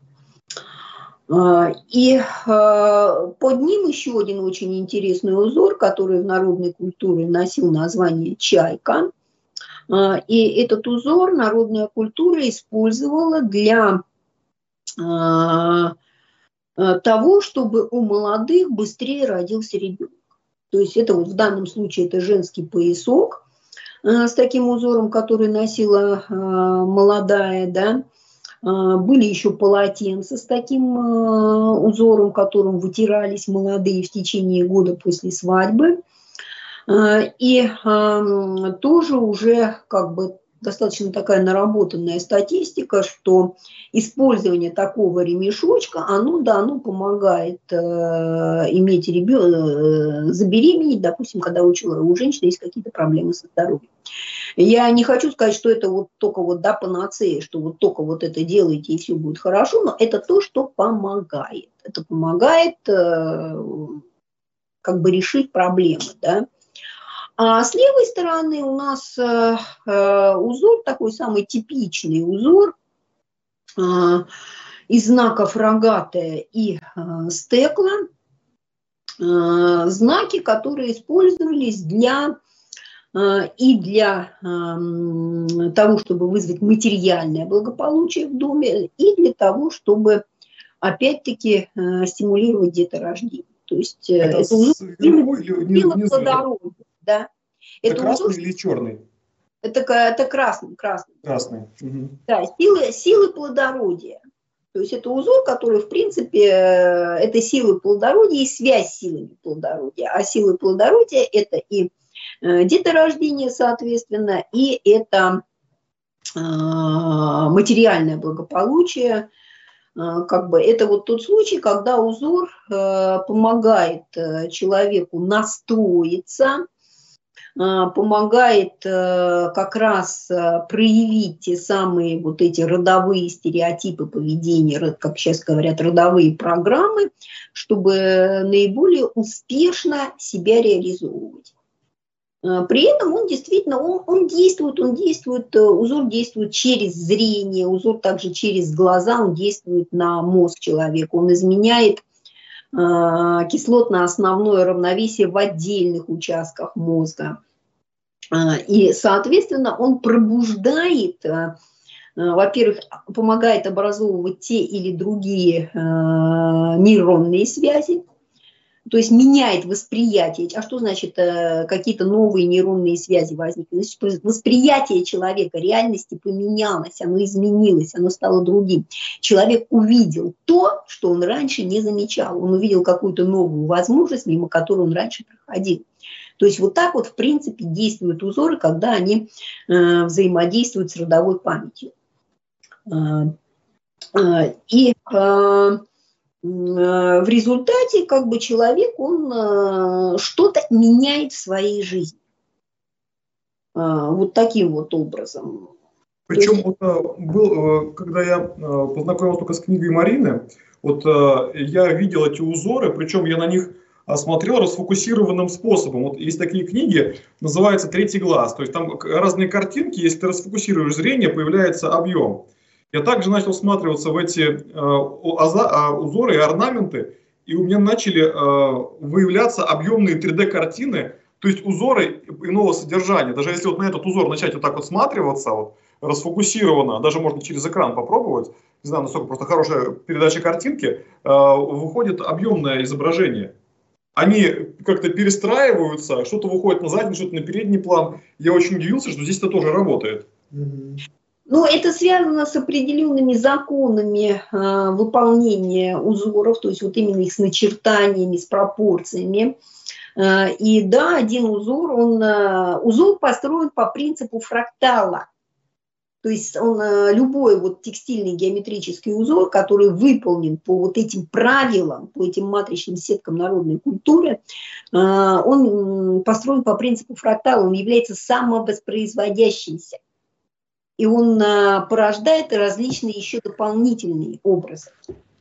И под ним еще один очень интересный узор, который в народной культуре носил название «чайка». И этот узор народная культура использовала для того, чтобы у молодых быстрее родился ребенок. То есть это вот в данном случае это женский поясок с таким узором, который носила молодая, да. Были еще полотенца с таким узором, которым вытирались молодые в течение года после свадьбы. И тоже уже как бы достаточно такая наработанная статистика, что использование такого ремешочка, оно, да, оно помогает э, иметь ребенка, забеременеть, допустим, когда у, человека, у женщины есть какие-то проблемы со здоровьем. Я не хочу сказать, что это вот только вот, да, панацея, что вот только вот это делаете и все будет хорошо, но это то, что помогает. Это помогает э, как бы решить проблемы, да. А с левой стороны у нас э, э, узор, такой самый типичный узор э, из знаков рогатая и э, стекла. Э, знаки, которые использовались для, э, и для э, того, чтобы вызвать материальное благополучие в доме, и для того, чтобы опять-таки э, стимулировать деторождение. То есть э, это, это узор плодородия. Да. Это, это красный узор, или черный? Это, это красный, красный. Красный. Угу. Да, силы, силы плодородия. То есть это узор, который, в принципе, это силы плодородия и связь с силами плодородия. А силы плодородия – это и деторождение, соответственно, и это материальное благополучие. Как бы это вот тот случай, когда узор помогает человеку настроиться, помогает как раз проявить те самые вот эти родовые стереотипы поведения, как сейчас говорят, родовые программы, чтобы наиболее успешно себя реализовывать. При этом он действительно, он, он действует, он действует, узор действует через зрение, узор также через глаза, он действует на мозг человека, он изменяет э, кислотно-основное равновесие в отдельных участках мозга. Э, и, соответственно, он пробуждает, э, во-первых, помогает образовывать те или другие э, нейронные связи, то есть меняет восприятие. А что значит э, какие-то новые нейронные связи возникли? Значит, восприятие человека, реальности поменялось, оно изменилось, оно стало другим. Человек увидел то, что он раньше не замечал. Он увидел какую-то новую возможность, мимо которой он раньше проходил. То есть вот так вот, в принципе, действуют узоры, когда они э, взаимодействуют с родовой памятью. Э, э, и... Э, в результате как бы человек, он что-то меняет в своей жизни. Вот таким вот образом. Причем есть... вот, был, когда я познакомился только с книгой Марины, вот я видел эти узоры, причем я на них смотрел расфокусированным способом. Вот есть такие книги, называется «Третий глаз». То есть там разные картинки, если ты расфокусируешь зрение, появляется объем. Я также начал всматриваться в эти э, узоры и орнаменты, и у меня начали э, выявляться объемные три дэ картины, то есть узоры иного содержания. Даже если вот на этот узор начать вот так вот всматриваться, вот, расфокусировано, даже можно через экран попробовать, не знаю, насколько просто хорошая передача картинки, выходит объемное изображение. Они как-то перестраиваются, что-то выходит на задний, что-то на передний план. Я очень удивился, что здесь это тоже работает. Ну, это связано с определенными законами э, выполнения узоров, то есть вот именно их с начертаниями, с пропорциями. Э, и да, один узор, он, э, узор построен по принципу фрактала. То есть он, э, любой вот текстильный геометрический узор, который выполнен по вот этим правилам, по этим матричным сеткам народной культуры, э, он построен по принципу фрактала, он является самовоспроизводящимся. И он а, порождает различные еще дополнительные образы.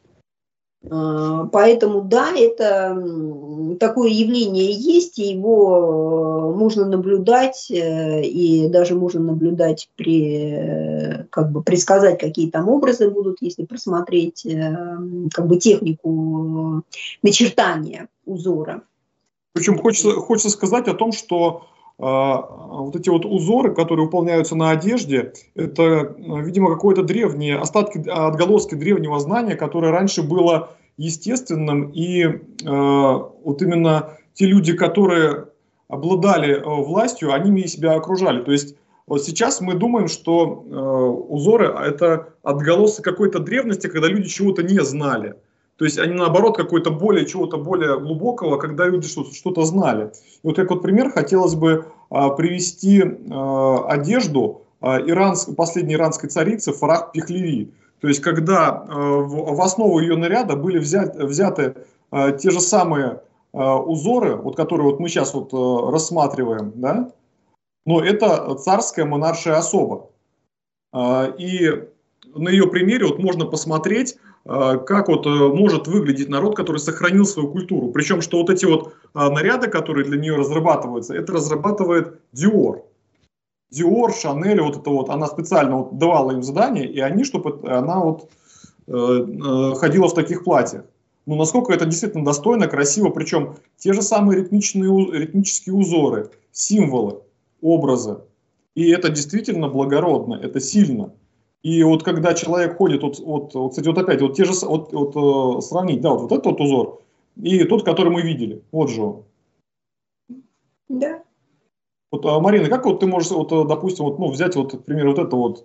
А, поэтому, да, это такое явление есть, и его можно наблюдать, и даже можно наблюдать, при, как бы предсказать, какие там образы будут, если просмотреть как бы технику начертания узора. Причем хочется, хочется сказать о том, что вот эти вот узоры, которые выполняются на одежде, это, видимо, какое-то древнее, остатки, отголоски древнего знания, которое раньше было естественным, и э, вот именно те люди, которые обладали э, властью, они себя окружали. То есть вот сейчас мы думаем, что э, узоры – это отголоски какой-то древности, когда люди чего-то не знали. То есть они, наоборот, какой-то более, чего-то более глубокого, когда люди что-то знали. И вот как вот пример хотелось бы а, привести а, одежду а, иранс, последней иранской царицы Фарах Пехлеви. То есть когда а, в, в основу ее наряда были взят, взяты а, те же самые а, узоры, вот, которые вот мы сейчас вот, а, рассматриваем, да? Но это царская монаршая особа. А, и на ее примере вот можно посмотреть, как вот может выглядеть народ, который сохранил свою культуру. Причем, что вот эти вот наряды, которые для нее разрабатываются, это разрабатывает Dior. Dior, Chanel, вот это вот, она специально вот давала им задание, и они, чтобы она вот э, ходила в таких платьях. Ну, насколько это действительно достойно, красиво, причем те же самые ритмичные, ритмические узоры, символы, образы. И это действительно благородно, это сильно. И вот когда человек ходит, вот, вот, вот кстати, вот опять, вот те же, вот, вот сравнить, да, вот, вот этот вот узор и тот, который мы видели, вот же он. Да. Вот, Марина, как вот ты можешь, вот, допустим, вот, ну, взять, вот, к примеру, вот это вот,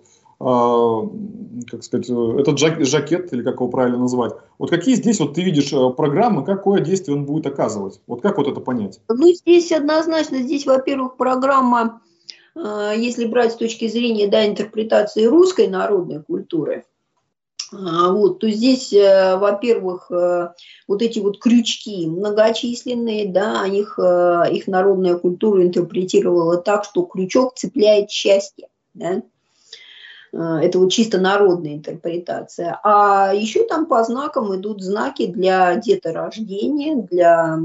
э, как сказать, этот жакет, или как его правильно называть, вот какие здесь вот ты видишь программы, какое действие он будет оказывать? Вот как вот это понять? Ну, здесь однозначно, здесь, во-первых, программа, если брать с точки зрения, да, интерпретации русской народной культуры, вот, то здесь, во-первых, вот эти вот крючки многочисленные, да, их, их народная культура интерпретировала так, что крючок цепляет счастье, да? Это вот чисто народная интерпретация. А еще там по знакам идут знаки для деторождения, для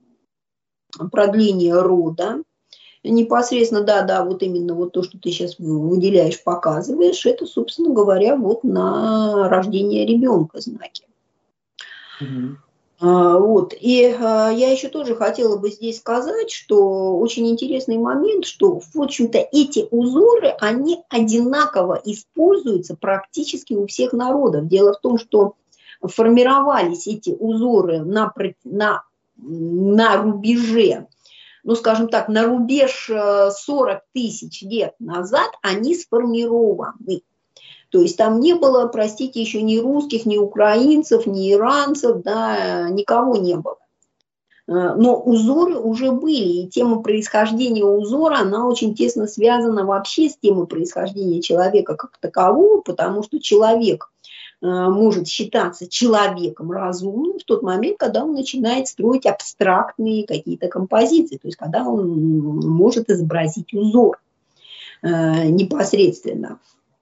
продления рода. Непосредственно, да, да, вот именно вот то, что ты сейчас выделяешь, показываешь, это, собственно говоря, вот на рождение ребенка знаки. Mm-hmm. а, вот. И а, я еще тоже хотела бы здесь сказать, что очень интересный момент, что, в общем-то, эти узоры, они одинаково используются практически у всех народов. Дело в том, что формировались эти узоры на, на, на рубеже, ну, скажем так, на рубеж сорок тысяч лет назад они сформированы. То есть там не было, простите, еще ни русских, ни украинцев, ни иранцев, да, никого не было. Но узоры уже были, и тема происхождения узора, она очень тесно связана вообще с темой происхождения человека как такового, потому что человек может считаться человеком разумным в тот момент, когда он начинает строить абстрактные какие-то композиции, то есть когда он может изобразить узор э, непосредственно.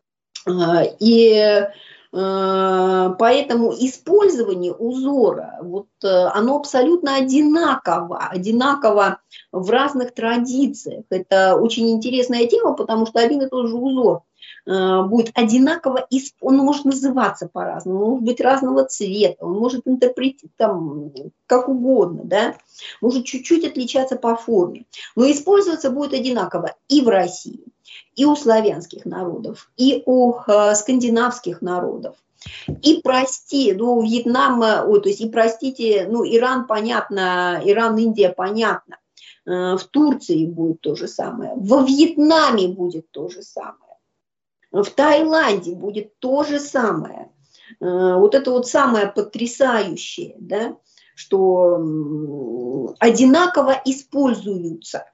И поэтому использование узора, вот, оно абсолютно одинаково, одинаково в разных традициях. Это очень интересная тема, потому что один и тот же узор будет одинаково, он может называться по-разному, он может быть разного цвета, он может интерпретировать там, как угодно, да? Может чуть-чуть отличаться по форме, но использоваться будет одинаково и в России, и у славянских народов, и у э, скандинавских народов. И прости, ну, Вьетнам, ой, то есть и простите, ну, Иран, понятно, Иран, Индия, понятно. Э, в Турции будет то же самое, во Вьетнаме будет то же самое, в Таиланде будет то же самое. Э, вот это вот самое потрясающее, да, что одинаково используются.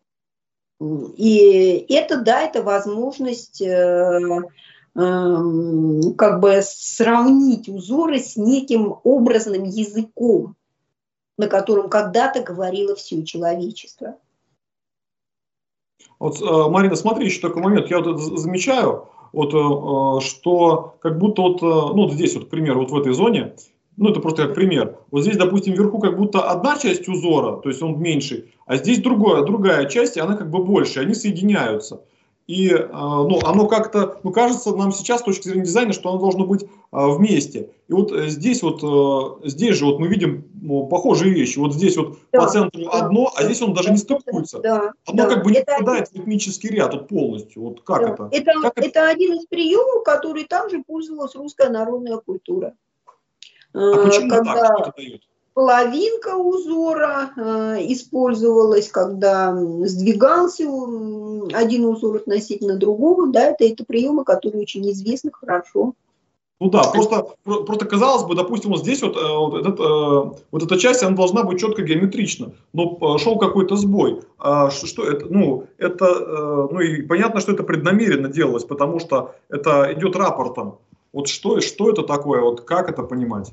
И это, да, это возможность э, э, как бы сравнить узоры с неким образным языком, на котором когда-то говорило все человечество. Вот, Марина, смотри, еще такой момент. Я вот замечаю, вот, что как будто вот, ну, вот здесь, вот, к примеру, вот в этой зоне, ну, это просто как пример. Вот здесь, допустим, вверху как будто одна часть узора, то есть он меньший, а здесь другое, другая часть, и она как бы больше, они соединяются. И, ну, оно как-то, ну, кажется нам сейчас с точки зрения дизайна, что оно должно быть вместе. И вот здесь вот, здесь же вот мы видим, ну, похожие вещи. Вот здесь вот да, по центру да, одно, а здесь он даже не стыкуется. Да, одно да, как бы не попадает в ритмический ряд вот полностью. Вот как да, это? Это, как это? это один из приемов, который также пользовалась русская народная культура. А почему когда так? Что это дает? Половинка узора э, использовалась, когда сдвигался один узор относительно другого, да, это, это приемы, которые очень известны хорошо. Ну да, просто, просто казалось бы, допустим, вот здесь вот, вот, этот, вот эта часть, она должна быть четко геометрична, но шел какой-то сбой. А что это? Ну, это, ну и понятно, что это преднамеренно делалось, потому что это идет рапортом. Вот что, что это такое, вот как это понимать?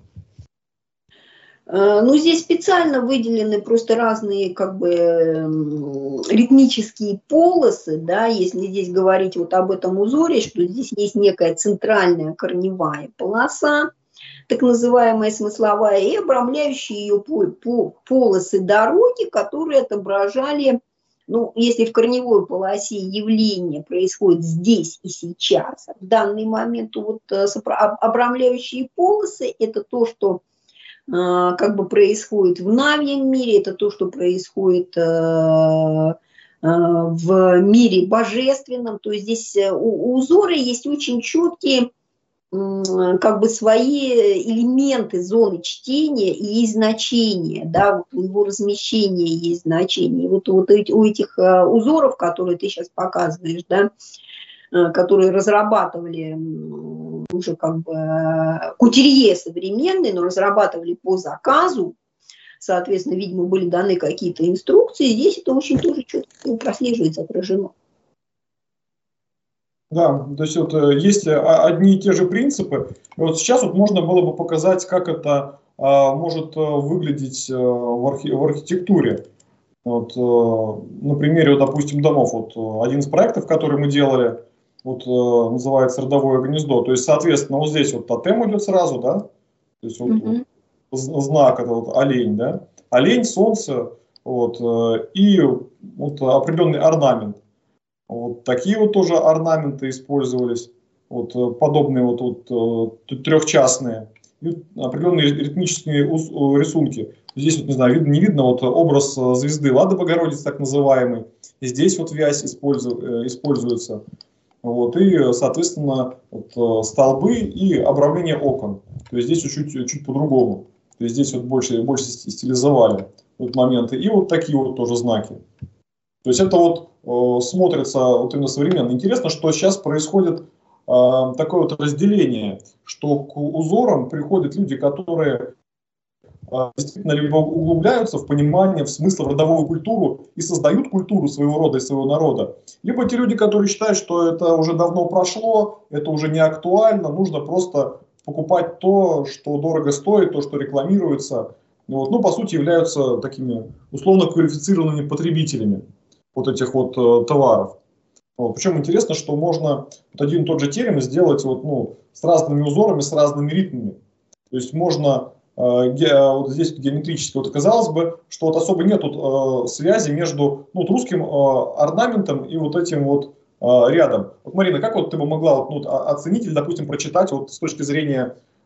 Ну, здесь специально выделены просто разные, как бы, ритмические полосы, да, если здесь говорить вот об этом узоре, что здесь есть некая центральная корневая полоса, так называемая смысловая, и обрамляющие ее полосы дороги, которые отображали, ну, если в корневой полосе явление происходит здесь и сейчас, в данный момент, то вот обрамляющие полосы – это то, что как бы происходит в Навьем мире, это то, что происходит в мире божественном. То есть здесь у узора есть очень четкие как бы свои элементы зоны чтения и есть значение, да, вот у его размещения есть значение. И вот, вот у этих узоров, которые ты сейчас показываешь, да, которые разрабатывали уже как бы кутюрье современные, но разрабатывали по заказу, соответственно, видимо, были даны какие-то инструкции, здесь это очень тоже четко прослеживается, отражено. Да, то есть вот есть одни и те же принципы. И вот сейчас вот можно было бы показать, как это а, может выглядеть в, архи в архитектуре. Вот, на примере, вот, допустим, домов. Вот один из проектов, который мы делали, вот, называется «Родовое гнездо». То есть, соответственно, вот здесь вот тотем идет сразу, да? То есть вот, mm-hmm. вот, знак это вот олень, да? Олень, солнце, вот, и вот определенный орнамент. Вот такие вот тоже орнаменты использовались, вот подобные вот, вот трехчастные, и определенные ритмические рисунки. Здесь вот, не знаю, видно, не видно, вот образ звезды Лады Богородицы, так называемый. И здесь вот вязь используется. Вот, и, соответственно, вот, столбы и обрамление окон. То есть здесь чуть, чуть по-другому. То есть здесь вот больше, больше стилизовали вот моменты. И вот такие вот тоже знаки. То есть это вот э, смотрится вот именно современно. Интересно, что сейчас происходит э, такое вот разделение, что к узорам приходят люди, которые действительно либо углубляются в понимание, в смысл, в родовую культуру и создают культуру своего рода и своего народа. Либо те люди, которые считают, что это уже давно прошло, это уже не актуально, нужно просто покупать то, что дорого стоит, то, что рекламируется. Вот. Ну, по сути, являются такими условно квалифицированными потребителями вот этих вот э, товаров. Вот. Причем интересно, что можно вот один и тот же терем сделать вот, ну, с разными узорами, с разными ритмами. То есть можно вот здесь геометрически, вот казалось бы, что вот особо нет вот, э, связи между ну, вот русским э, орнаментом и вот этим вот э, рядом. Вот, Марина, как вот ты бы могла вот, ну, оценить или, допустим, прочитать вот, с точки зрения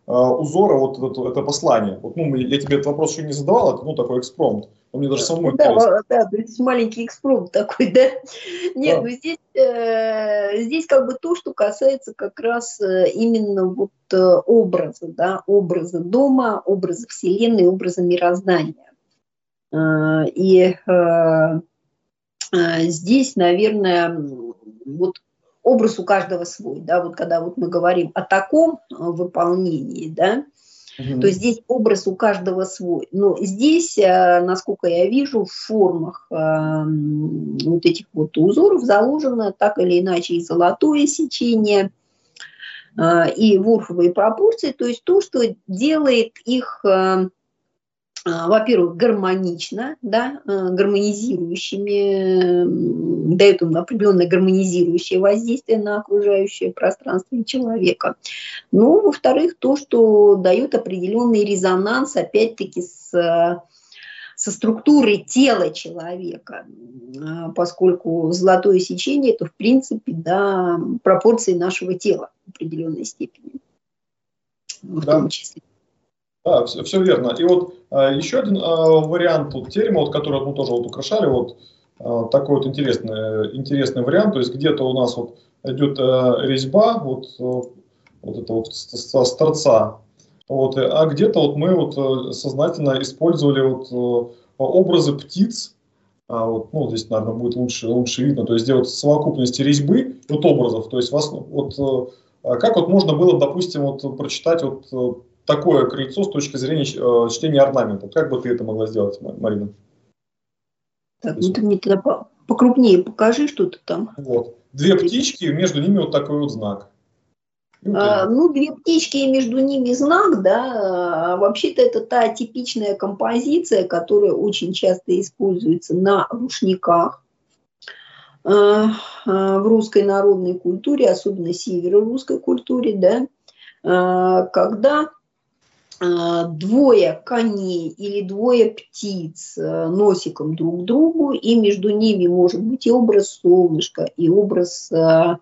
узора вот это, это послание. Вот, ну, я тебе этот вопрос еще не задавал, это ну, такой экспромт. Он мне даже самому да, интересен. Да, то есть маленький экспромт такой, да? Нет, Да. ну здесь, э, здесь как бы то, что касается как раз именно вот образа, да, образа дома, образа Вселенной, образа мироздания. Э, и э, э, здесь, наверное, вот образ у каждого свой, да, вот когда вот мы говорим о таком выполнении, да, то есть здесь образ у каждого свой. Но здесь, насколько я вижу, в формах вот этих вот узоров заложено так или иначе и золотое сечение, и ворфовые пропорции, то есть то, что делает их, во-первых, гармонично, да, гармонизирующими, дает им определенное гармонизирующее воздействие на окружающее пространство и человека. Ну, во-вторых, то, что дает определенный резонанс, опять-таки, с, со структурой тела человека, поскольку золотое сечение – это, в принципе, да, пропорции нашего тела в определенной степени, в да. том числе. Да, все, все верно. И вот а, еще один а, вариант вот, терема, вот, который мы тоже вот украшали, вот а, такой вот интересный, интересный вариант. То есть где-то у нас вот идет а, резьба, вот, а, вот это вот со с торца, вот, а где-то вот мы вот сознательно использовали вот а, образы птиц. А, вот, ну, здесь, наверное, будет лучше, лучше видно. То есть где вот совокупности резьбы, вот образов. То есть вас, вот, а, как вот можно было, допустим, вот прочитать вот такое крыльцо с точки зрения э, чтения орнамента. Как бы ты это могла сделать, Марина? Так, ну ты мне тогда покрупнее покажи, что-то там. Вот. Две птички, между ними вот такой вот знак. Вот а, ну, две птички и между ними знак, да. Вообще-то это та типичная композиция, которая очень часто используется на рушниках э, в русской народной культуре, особенно северо-русской культуре, да, э, когда двое коней или двое птиц носиком друг к другу, и между ними может быть и образ солнышка, и образ,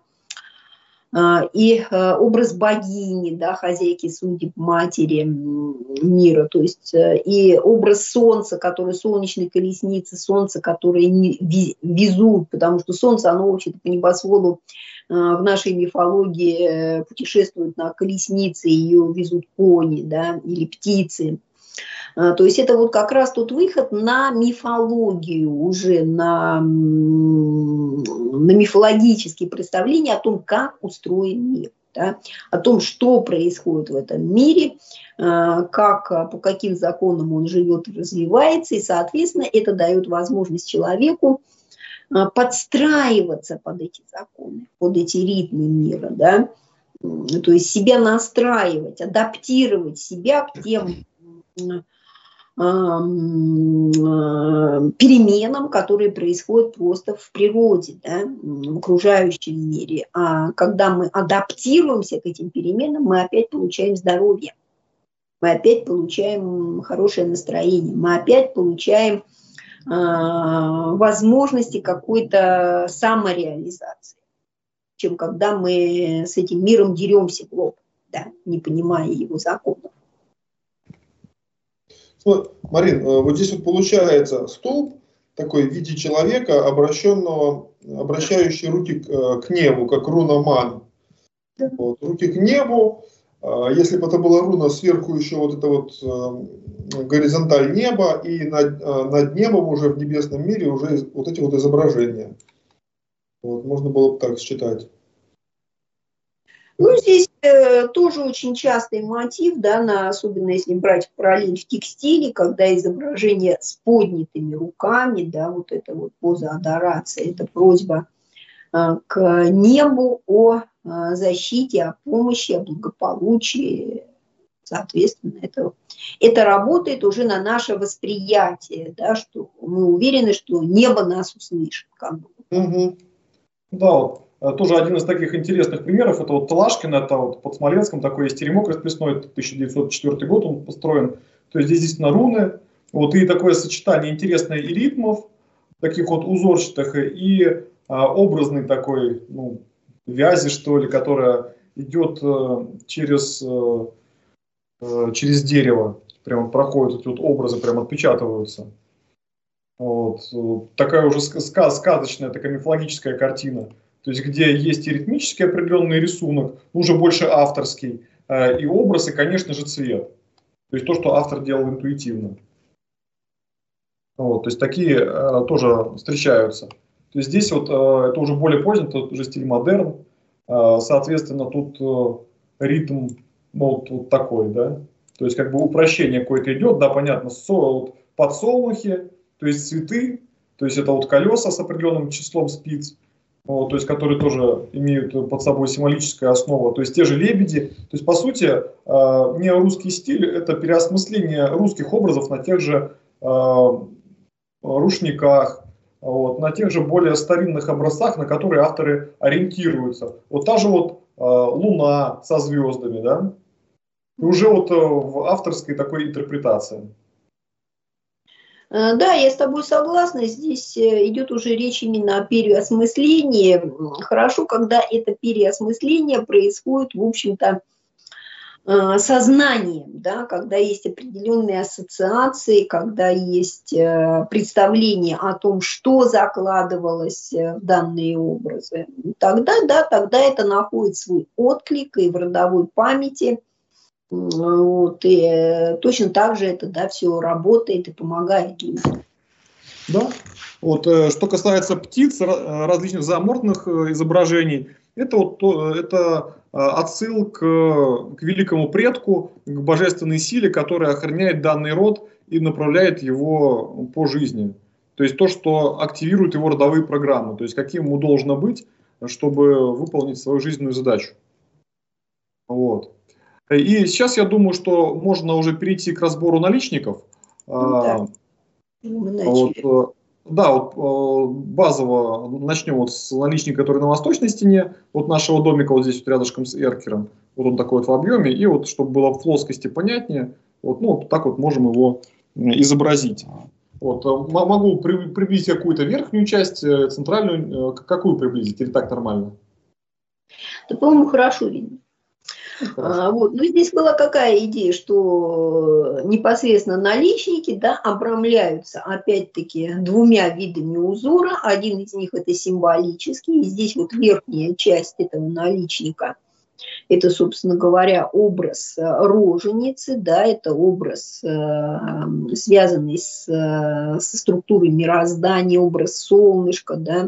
и образ богини, да, хозяйки судеб, матери мира, то есть и образ солнца, который солнечной колесницы, солнце, которое везут, потому что солнце, оно вообще-то по небосводу в нашей мифологии путешествует на колеснице, ее везут кони, да, или птицы. То есть это вот как раз тот выход на мифологию, уже на, на мифологические представления о том, как устроен мир, да, о том, что происходит в этом мире, как, по каким законам он живет и развивается, и, соответственно, это дает возможность человеку подстраиваться под эти законы, под эти ритмы мира, да, то есть себя настраивать, адаптировать себя к тем переменам, которые происходят просто в природе, да, в окружающем мире. А когда мы адаптируемся к этим переменам, мы опять получаем здоровье, мы опять получаем хорошее настроение, мы опять получаем возможности какой-то самореализации, чем когда мы с этим миром деремся в лоб, да, не понимая его законов. Марин, вот здесь вот получается столб такой в виде человека, обращенного, обращающий руки к, к небу, как руна Ман. Да. Вот, руки к небу. Если бы это была руна, сверху еще вот это вот горизонталь неба, и над, над небом уже в небесном мире уже вот эти вот изображения. Вот, можно было бы так считать. Ну, здесь э, тоже очень частый мотив, да, на, особенно если брать параллель в текстиле, когда изображение с поднятыми руками, да, вот это вот поза адорации, это просьба э, к небу о э, защите, о помощи, о благополучии. Соответственно, это, это работает уже на наше восприятие, да, что мы уверены, что небо нас услышит. Как бы. Угу. Да, вот. Тоже один из таких интересных примеров, это вот Талашкин, это вот под Смоленском такой есть теремок расписной, тысяча девятьсот четвёртый год он построен. То есть здесь действительно руны, вот, и такое сочетание интересное и ритмов, таких вот узорчатых, и а, образной такой, ну, вязи, что ли, которая идет а, через, а, через дерево прямо проходят эти вот образы, прямо отпечатываются. Вот. Такая уже ска сказочная, такая мифологическая картина. То есть, где есть и ритмический определенный рисунок, но уже больше авторский, и образ, и, конечно же, цвет. То есть, то, что автор делал интуитивно. Вот. То есть, такие э, тоже встречаются. То есть, здесь вот э, это уже более поздний, это уже стиль модерн. Э, соответственно, тут э, ритм ну, вот, вот такой, да. То есть, как бы упрощение какое-то идет, да, понятно, со, вот, подсолнухи, то есть цветы, то есть это вот колеса с определенным числом спиц, вот, то есть которые тоже имеют под собой символическую основу, то есть те же лебеди. То есть по сути э, неорусский стиль — это переосмысление русских образов на тех же э, рушниках, вот, на тех же более старинных образцах, на которые авторы ориентируются. Вот та же вот э, луна со звездами, да, и уже вот э, в авторской такой интерпретации. Да, я с тобой согласна, здесь идет уже речь именно о переосмыслении. Хорошо, когда это переосмысление происходит, в общем-то, сознанием, да, когда есть определенные ассоциации, когда есть представление о том, что закладывалось в данные образы. Тогда, да, тогда это находит свой отклик и в родовой памяти. Вот, и точно так же это, да, все работает и помогает людям. Да. Вот, что касается птиц, различных зооморфных изображений, это, вот, это отсыл к, к великому предку, к божественной силе, которая охраняет данный род и направляет его по жизни. То есть то, что активирует его родовые программы, то есть каким ему должно быть, чтобы выполнить свою жизненную задачу. Вот. И сейчас я думаю, что можно уже перейти к разбору наличников. Да, вот, да, вот базово начнем вот с наличника, который на восточной стене вот нашего домика, вот здесь вот рядышком с эркером. Вот он такой вот в объеме. И вот, чтобы было в плоскости понятнее, вот, ну, вот так вот можем его изобразить. Вот, могу приблизить какую-то верхнюю часть, центральную. Какую приблизить? Или так нормально? Да, по-моему, хорошо видно. А, вот. Но здесь была какая идея, что непосредственно наличники, да, обрамляются опять-таки двумя видами узора. Один из них это символический. И здесь вот верхняя часть этого наличника — это, собственно говоря, образ роженицы, да, это образ, связанный с, со структурой мироздания, образ солнышка, да,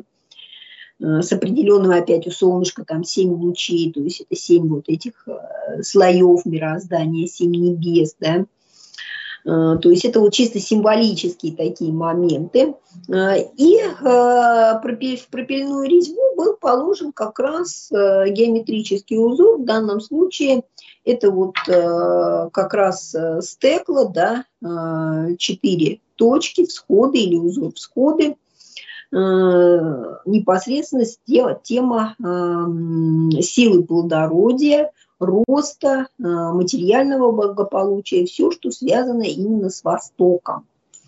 с определенным опять у солнышка там семь лучей, то есть это семь вот этих слоев мироздания, семь небес, да. То есть это вот чисто символические такие моменты. И в пропильную резьбу был положен как раз геометрический узор. В данном случае это вот как раз стекла, да, четыре точки, всходы или узор всходы. Непосредственно тема силы плодородия, роста, материального благополучия, все, что связано именно с Востоком.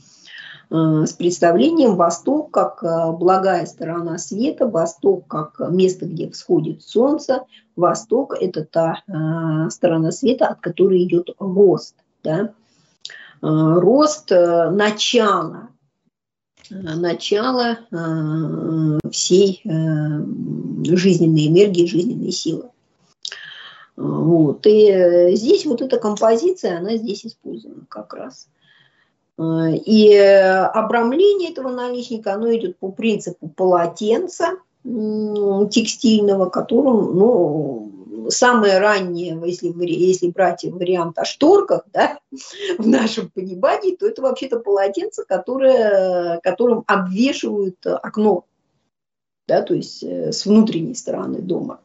С представлением Восток как благая сторона света, Восток как место, где всходит солнце. Восток – это та сторона света, от которой идет рост. Да? Рост начала. начало всей жизненной энергии, жизненной силы. Вот. И здесь вот эта композиция, она здесь использована как раз. И обрамление этого наличника, оно идет по принципу полотенца текстильного, которым, ну, самое раннее, если, если брать вариант о шторках, да, в нашем понимании, то это вообще-то полотенце, которое, которым обвешивают окно, да, то есть с внутренней стороны дома.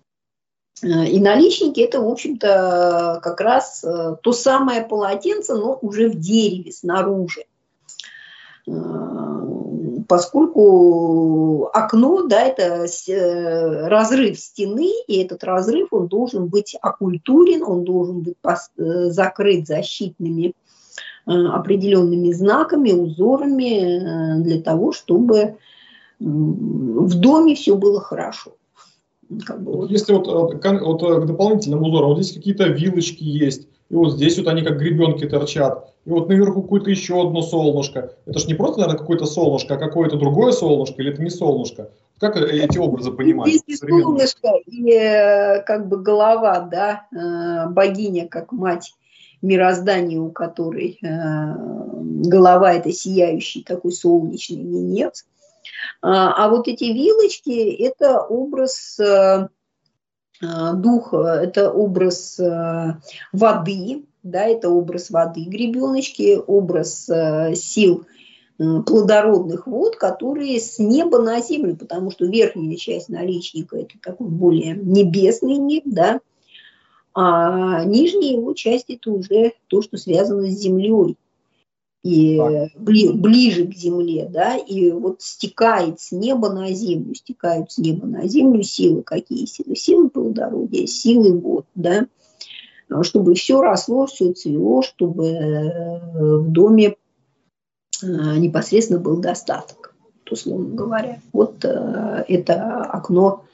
И наличники – это, в общем-то, как раз то самое полотенце, но уже в дереве, снаружи. Поскольку окно, да, это разрыв стены, и этот разрыв, он должен быть оккультурен, он должен быть закрыт защитными определенными знаками, узорами для того, чтобы в доме все было хорошо. Как бы вот. Если вот, вот к дополнительным узорам, вот здесь какие-то вилочки есть, и вот здесь вот они как гребенки торчат, и вот наверху какое-то еще одно солнышко. Это ж не просто, наверное, какое-то солнышко, а какое-то другое солнышко, или это не солнышко? Как эти образы понимать? Здесь и солнышко, и как бы голова, да, богиня, как мать мироздания, у которой голова – это сияющий такой солнечный венец. А вот эти вилочки – это образ духа, это образ воды, да, это образ воды гребеночки, образ сил плодородных вод, которые с неба на землю, потому что верхняя часть наличника – это такой более небесный мир, да, а нижняя его часть – это уже то, что связано с землей. И бли, ближе к земле, да, и вот стекает с неба на землю, стекают с неба на землю силы. Какие силы? Силы плодородия, силы вод, да, чтобы все росло, все цвело, чтобы в доме непосредственно был достаток, условно говоря. Вот это окно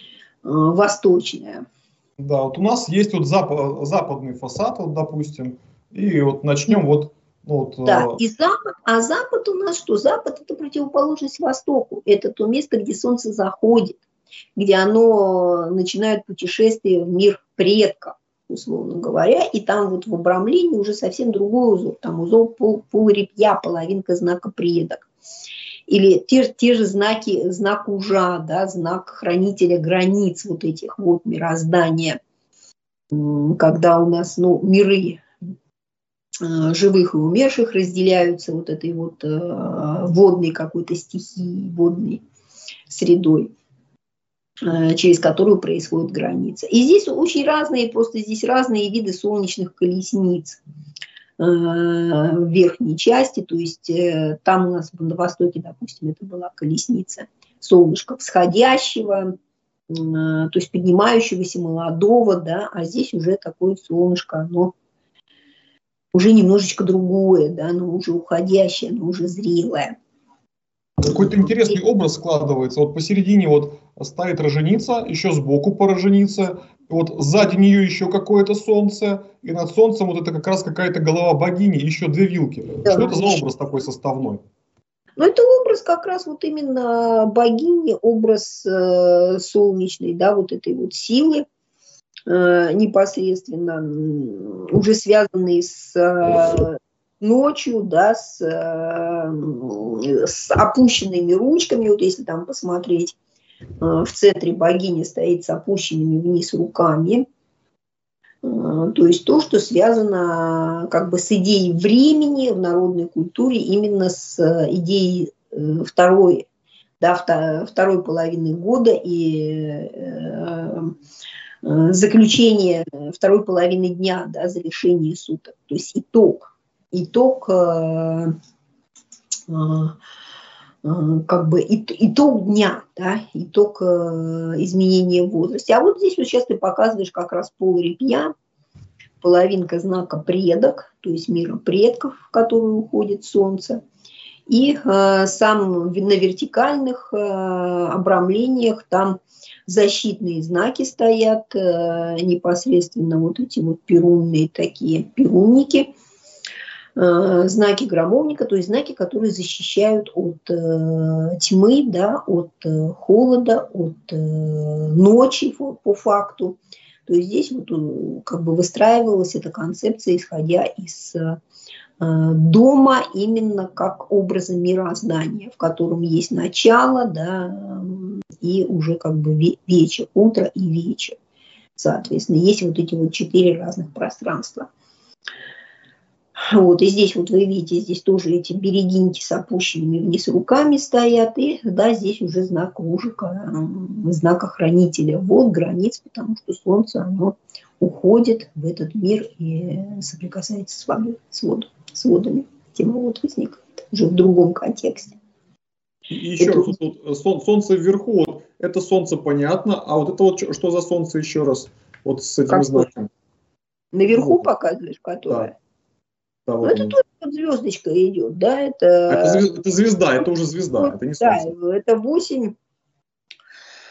восточное. Да, вот у нас есть вот запад, западный фасад, вот, допустим, и вот начнем вот Вот, да, и запад, а запад у нас что? Запад – это противоположность востоку. Это то место, где солнце заходит, где оно начинает путешествие в мир предков, условно говоря, и там вот в обрамлении уже совсем другой узор. Там узор пол, полурепья, половинка знака предок. Или те, те же знаки, знак ужа, да, знак хранителя границ вот этих вот мироздания, когда у нас, ну, миры живых и умерших разделяются вот этой вот э, водной какой-то стихией, водной средой, э, через которую происходит граница. И здесь очень разные, просто здесь разные виды солнечных колесниц э, в верхней части, то есть э, там у нас на востоке, допустим, это была колесница солнышка всходящего, э, то есть поднимающегося молодого, да, а здесь уже такое солнышко, оно уже немножечко другое, да, но уже уходящее, но уже зрелое. Какой-то интересный образ складывается. Вот посередине вот стоит роженица, еще сбоку по роженице, вот сзади нее еще какое-то солнце, и над солнцем вот это как раз какая-то голова богини, еще две вилки. Да. Что это за образ такой составной? Ну, это образ как раз вот именно богини, образ э, солнечной, да, вот этой вот силы, непосредственно уже связанные с ночью, да, с, с опущенными ручками. Вот если там посмотреть, в центре богини стоит с опущенными вниз руками. То есть то, что связано как бы с идеей времени в народной культуре, именно с идеей второй, да, второй половины года и заключение второй половины дня, да, завершение суток, то есть итог, итог, э, э, как бы итог дня, да, итог э, изменения в возрасте. А вот здесь вот сейчас ты показываешь как раз полурепья, половинка знака предок, то есть мира предков, в который уходит солнце. И э, сам на вертикальных э, обрамлениях там защитные знаки стоят, э, непосредственно вот эти вот перунные такие перунники, э, знаки громовника, то есть знаки, которые защищают от э, тьмы, да, от э, холода, от э, ночи по, по факту. То есть здесь вот как бы выстраивалась эта концепция, исходя из э, дома именно как образа мироздания, в котором есть начало, да, и уже как бы вечер, утро и вечер. Соответственно, есть вот эти вот четыре разных пространства. Вот, и здесь вот вы видите, здесь тоже эти берегиньки с опущенными вниз руками стоят, и да, здесь уже знак ужика, знака хранителя вод, границ, потому что солнце, оно уходит в этот мир и соприкасается с водой, с водой. С водами. Тема вот возникает уже в другом контексте. И еще это... раз, вот, сол, солнце вверху, вот, это солнце понятно, а вот это вот что за солнце еще раз? Вот с этими как знаками. Наверху вот. Показываешь, которое? Да. Да, вот ну, это тоже вот звездочка идет, да? Это... Это, звезда, это звезда, это уже звезда, это не солнце. Да, это восемь,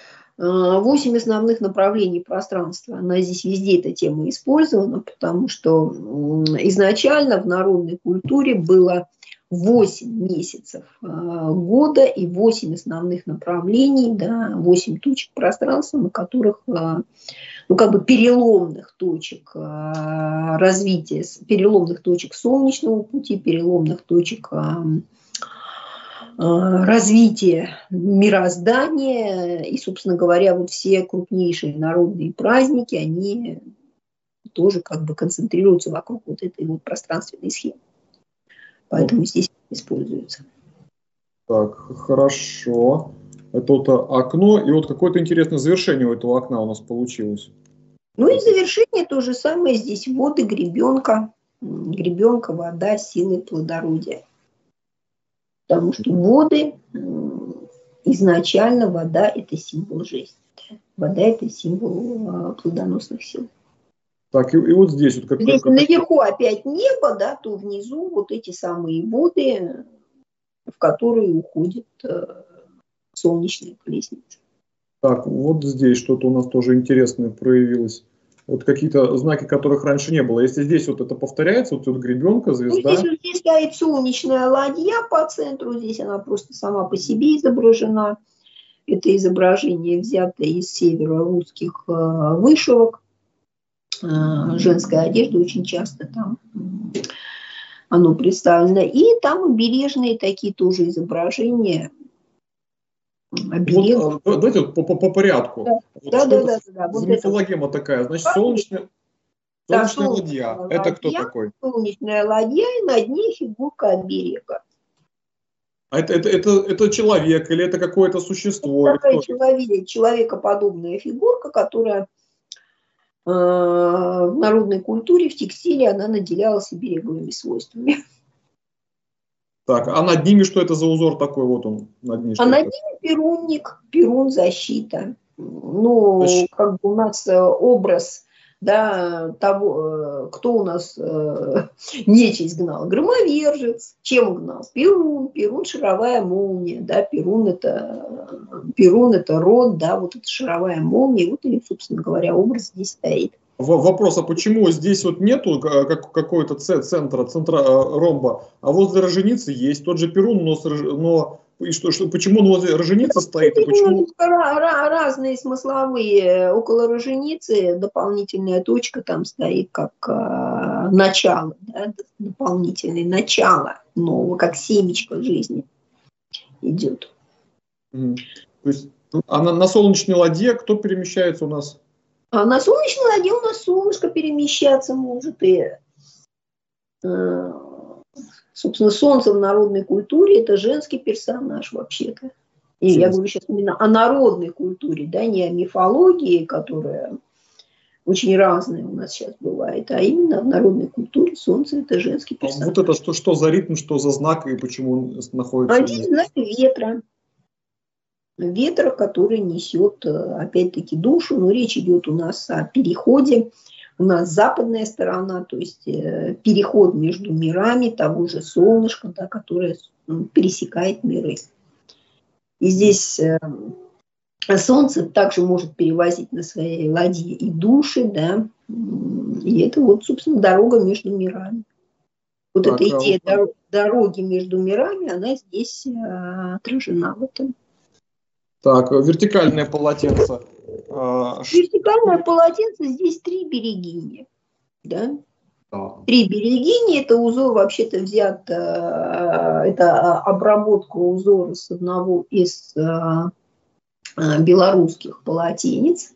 Восемь основных направлений пространства. Она здесь везде эта тема использована, потому что изначально в народной культуре было восемь месяцев года и восемь основных направлений, да, восемь точек пространства, на которых, ну, как бы переломных точек развития, переломных точек Солнечного пути, переломных точек развития мироздания. И, собственно говоря, вот все крупнейшие народные праздники, они тоже как бы концентрируются вокруг вот этой вот пространственной схемы. Поэтому здесь используется. Так, хорошо. Это вот окно, и вот какое-то интересное завершение у этого окна у нас получилось. Ну и завершение то же самое здесь. Воды, гребенка. Гребенка, вода, силы, плодородия. Потому что воды, изначально вода – это символ жизни. Вода – это символ плодоносных сил. Так, и, и вот здесь вот как Здесь как, наверху опять небо, да, то внизу вот эти самые воды, в которые уходит э, солнечная колесница. Так, вот здесь что-то у нас тоже интересное проявилось. Вот какие-то знаки, которых раньше не было. Если здесь вот это повторяется, вот тут гребенка, звезда. Ну, здесь, вот, здесь стоит солнечная ладья по центру, здесь она просто сама по себе изображена. Это изображение взято из северо-русских э, вышивок. Женская одежда очень часто там оно представлено. И там обережные такие тоже изображения. Вот, давайте вот по, по, по порядку. Да, вот да, да, да, да. Вот мифологема это... такая. Значит, солнечная, да, солнечная ладья. ладья. Это кто такой? Солнечная ладья, и над ней фигурка оберега. А это, это, это, это человек или это какое-то существо? Это такая человек, человекоподобная фигурка, которая э, в народной культуре, в текстиле, она наделялась обереговыми свойствами. Так, а над ними что это за узор такой? Вот он над ними. А над ними перунник, перун, защита. Ну, Защ... как бы у нас образ, да, того, кто у нас э, нечисть гнал. Громовержец. Чем гнал? Перун. Перун — шаровая молния. Да, Перун это, Перун это род, да, вот это шаровая молния. Вот и, собственно говоря, образ здесь стоит. Вопрос, а почему здесь вот нету какой-то центра, центра ромба, а возле роженицы есть тот же Перун, но, но и что, что, почему он возле роженицы стоит? И почему... Разные смысловые. Около роженицы дополнительная точка там стоит как а, начало, да, дополнительное начало нового, как семечко жизни идет. Mm. То есть, а на, на солнечной ладье кто перемещается у нас? А на солнечной ладье у нас солнышко перемещаться может. И, э, собственно, солнце в народной культуре – это женский персонаж вообще-то. И я говорю сейчас именно о народной культуре, да, не о мифологии, которая очень разная у нас сейчас бывает, а именно в народной культуре солнце – это женский персонаж. А вот это что, что за ритм, что за знак и почему он находится? Один знак ветра. Ветра, который несет, опять-таки, душу, но речь идет у нас о переходе. У нас западная сторона, то есть переход между мирами того же солнышка, да, которое пересекает миры. И здесь солнце также может перевозить на своей ладье и души, да, и это вот, собственно, дорога между мирами. Вот так, эта идея а вот... дороги между мирами, она здесь отражена в этом. Так, вертикальное полотенце. Вертикальное полотенце, здесь три берегини. Да? Да. Три берегини, это узор вообще-то взят, это обработка узора с одного из белорусских полотенец,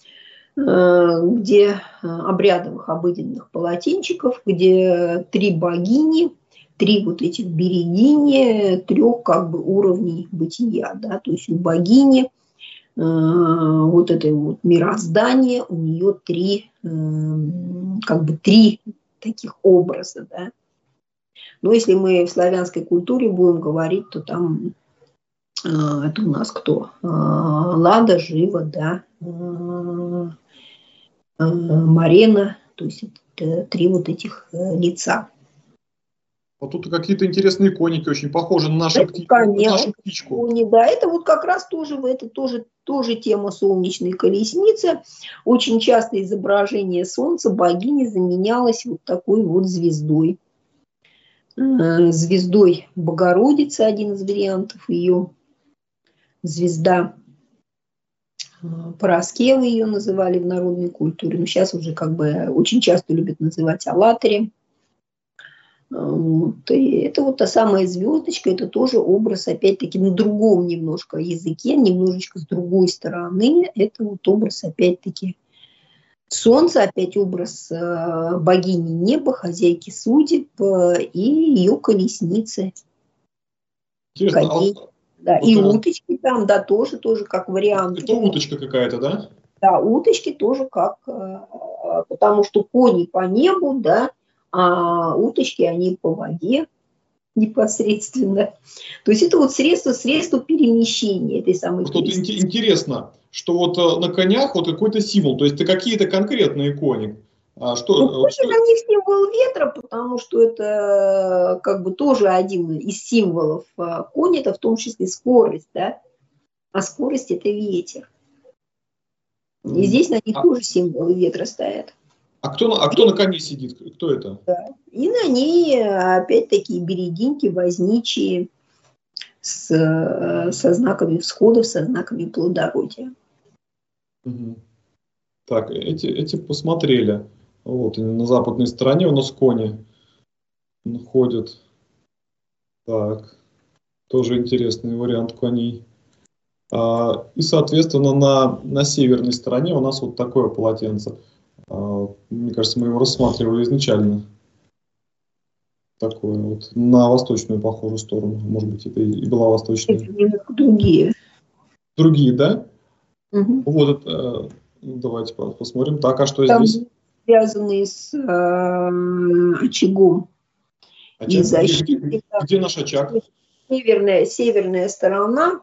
где обрядовых обыденных полотенчиков, где три богини, три вот этих берегини трех как бы уровней бытия, да, то есть у богини э, вот этой вот мироздания, у нее три, э, как бы три таких образа, да. Но если мы в славянской культуре будем говорить, то там э, это у нас кто? Э, Лада, Жива, да, э, э, Марена, то есть это три вот этих э, лица. Вот тут какие-то интересные коники, очень похожи на нашу, Это, пти- на конечно, нашу птичку. кони, да, это вот как раз тоже, это тоже, тоже тема солнечной колесницы. Очень часто изображение Солнца богини заменялось вот такой вот звездой. Э, Звездой Богородицы, один из вариантов ее. Звезда э, Параскевы ее называли в народной культуре. Но сейчас уже как бы очень часто любят называть Аллатари. Вот. И это вот та самая звездочка, это тоже образ, опять-таки, на другом немножко языке, немножечко с другой стороны. Это вот образ, опять-таки, Солнца, опять образ э, богини неба, хозяйки судеб э, и ее колесницы. Интересно, Коней. а Да, вот, и э, уточки там, да, тоже, тоже как вариант. это уточка какая-то, да? Да, уточки тоже как, э, потому что кони по небу, да, а уточки, они по воде непосредственно. То есть это вот средство, средство перемещения этой самой Вот тут ин- колесницы. интересно, что вот э, на конях вот какой-то символ, то есть это какие-то конкретные кони. А Ну, что, э, кони что- для них символ ветра, потому что это э, как бы тоже один из символов. А конь это в том числе скорость, да, а скорость это ветер. И М. здесь на них А, тоже символы ветра стоят. а кто, на- а кто на коне сидит? Кто это? Да. И на ней опять-таки берегиньки, возничие с, э, со знаками всходов, со знаками плодородия. Мгм. Так, эти, эти посмотрели. Вот, и на западной стороне у нас кони ходят. Так, тоже интересный вариант коней. А, и, соответственно, на, на северной стороне у нас вот такое полотенце. А, мне кажется, мы его рассматривали изначально. Такое вот. На восточную похожую сторону. Может быть, это и и была восточная. Это немножко другие. Другие, да? Мгм. Вот это, э, давайте по- посмотрим. Так, а что Там здесь? связанные с э, очагом и Очаг. Где, где, защитой. Да. где наш очаг? Северная, северная сторона,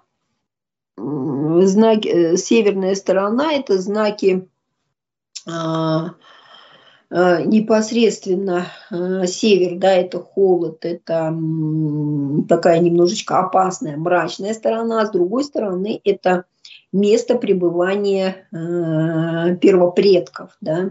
м, знаки, э, северная сторона это знаки а, а, непосредственно а, север, да, это холод, это м, такая немножечко опасная, мрачная сторона, а с другой стороны это место пребывания э, первопредков, да.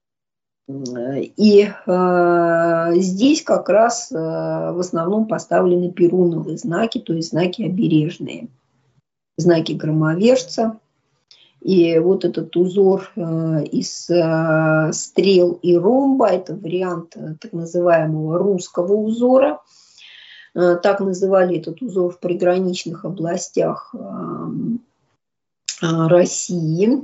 И э, здесь как раз э, в основном поставлены перуновые знаки, то есть знаки обережные, знаки громовержца. И вот этот узор э, из э, стрел и ромба, это вариант э, так называемого русского узора. Э, так называли этот узор в приграничных областях э, э, России.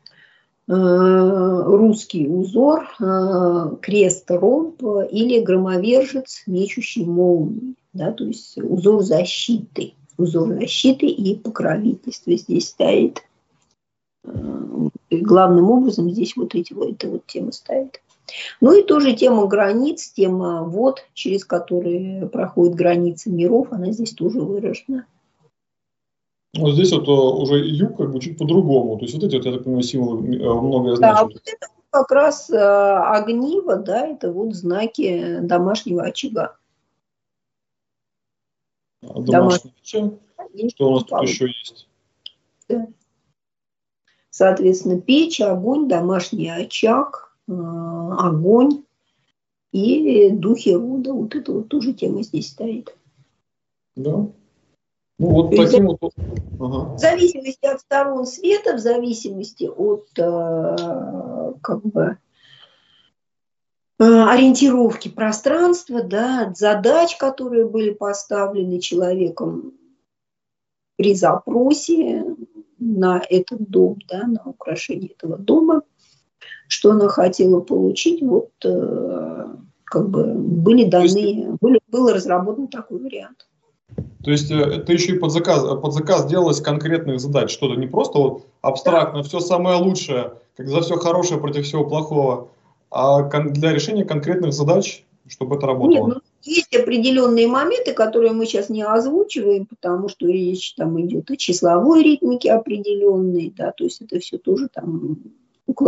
Русский узор, крест-ромб или громовержец, мечущий молнии, да, то есть узор защиты, узор защиты и покровительства здесь стоит. И главным образом здесь вот эти вот, эта вот тема стоит. Ну и тоже тема границ, тема вод, через которые проходят границы миров, она здесь тоже выражена. Вот здесь вот э, уже юг как бы чуть по-другому. То есть вот эти, вот, я так понимаю, символы э, многое Да, значат. вот это как раз э, огниво, да, это вот знаки домашнего очага. А домашний очаг. Домашний Что у нас тут полу. еще есть? Да. Соответственно, печь, огонь, домашний очаг, э, огонь и духи рода. Вот это вот тоже тема здесь стоит. Да. Ну вот То есть таким вот. Ага. в зависимости от сторон света, в зависимости от э, как бы э, ориентировки пространства, да, от задач, которые были поставлены человеком при запросе на этот дом, да, на украшение этого дома, что она хотела получить, вот э, как бы были даны, были, был разработан такой вариант. То есть э, это еще и под заказ, под заказ делалось конкретных задач, что-то не просто вот абстрактно, все самое лучшее, как за все хорошее против всего плохого, а кон- для решения конкретных задач, чтобы это работало. Нет, ну, есть определенные моменты, которые мы сейчас не озвучиваем, потому что речь там идет о числовой ритмике определенной, да, то есть это все тоже там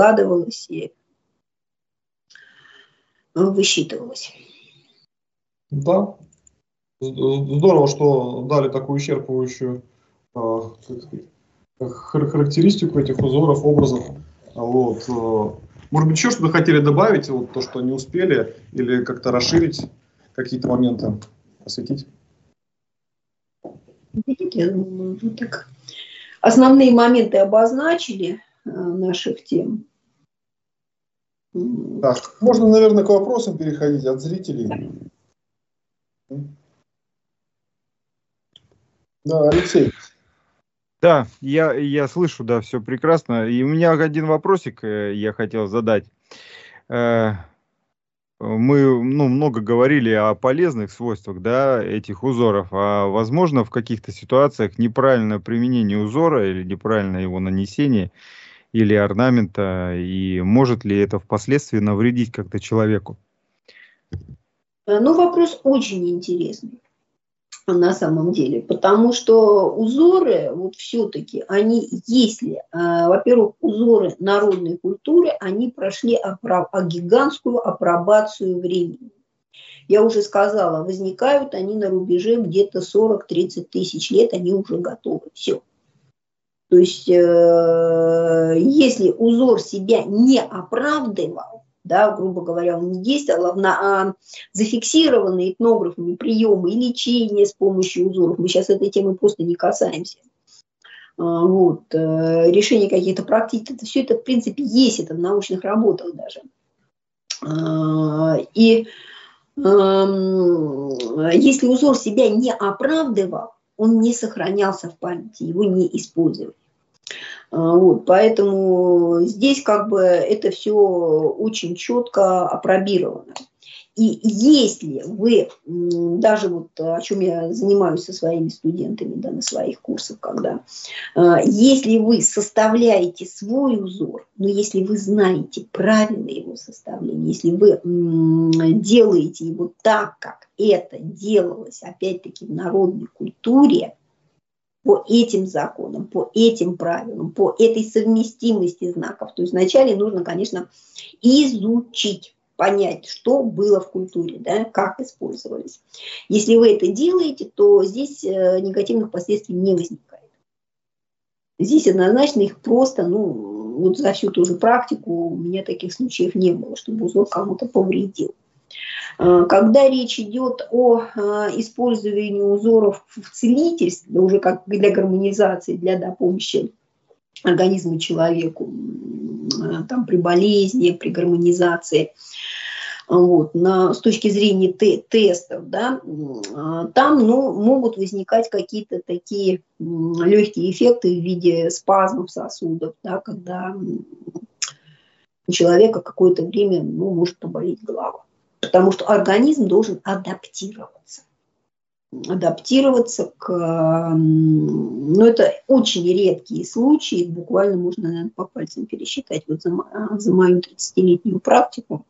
укладывалось и высчитывалось. Да. Здорово, что дали такую исчерпывающую э, характеристику этих узоров, образов. Вот. Может быть, еще что-то хотели добавить, вот то, что не успели, или как-то расширить какие-то моменты, осветить? Я думаю, мы так основные моменты обозначили э, наших тем. Так, можно, наверное, к вопросам переходить от зрителей. Да, Алексей. Да, я, я слышу, да, все прекрасно. И у меня один вопросик э, я хотел задать. Э, Мы, ну, много говорили о полезных свойствах, да, этих узоров, а возможно в каких-то ситуациях неправильное применение узора или неправильное его нанесение или орнамента, и может ли это впоследствии навредить как-то человеку? Ну, вопрос очень интересный на самом деле, потому что узоры, вот все-таки, они, если, э, во-первых, узоры народной культуры, они прошли опра- а гигантскую апробацию времени. Я уже сказала, возникают они на рубеже где-то сорок-тридцать тысяч лет, они уже готовы, все. То есть, э, если узор себя не оправдывал, да, грубо говоря, он не действовал на а, зафиксированные этнографами приемы и лечения с помощью узоров. Мы сейчас этой темы просто не касаемся. А, вот, э, решение каких-то практик, это все это, в принципе, есть, это в научных работах даже. А, и а, если узор себя не оправдывал, он не сохранялся в памяти, его не использовали. Вот, поэтому здесь как бы это все очень четко опробировано. И если вы, даже вот о чем я занимаюсь со своими студентами, да, на своих курсах, когда, если вы составляете свой узор, но если вы знаете правила его составления, если вы делаете его так, как это делалось, опять-таки, в народной культуре, по этим законам, по этим правилам, по этой совместимости знаков. То есть вначале нужно, конечно, изучить, понять, что было в культуре, да, как использовались. Если вы это делаете, то здесь негативных последствий не возникает. Здесь однозначно их просто, ну, вот за всю ту же практику у меня таких случаев не было, чтобы узор кому-то повредил. Когда речь идет о использовании узоров в целительстве, уже как для гармонизации, для да, помощи организму человеку, там, при болезни, при гармонизации, вот, на, с точки зрения те, тестов, да, там ну, могут возникать какие-то такие легкие эффекты в виде спазмов сосудов, да, когда у человека какое-то время ну, может поболеть голова. Потому что организм должен адаптироваться. Адаптироваться к... Ну, это очень редкие случаи, буквально можно, наверное, по пальцам пересчитать вот за, за мою тридцатилетнюю практику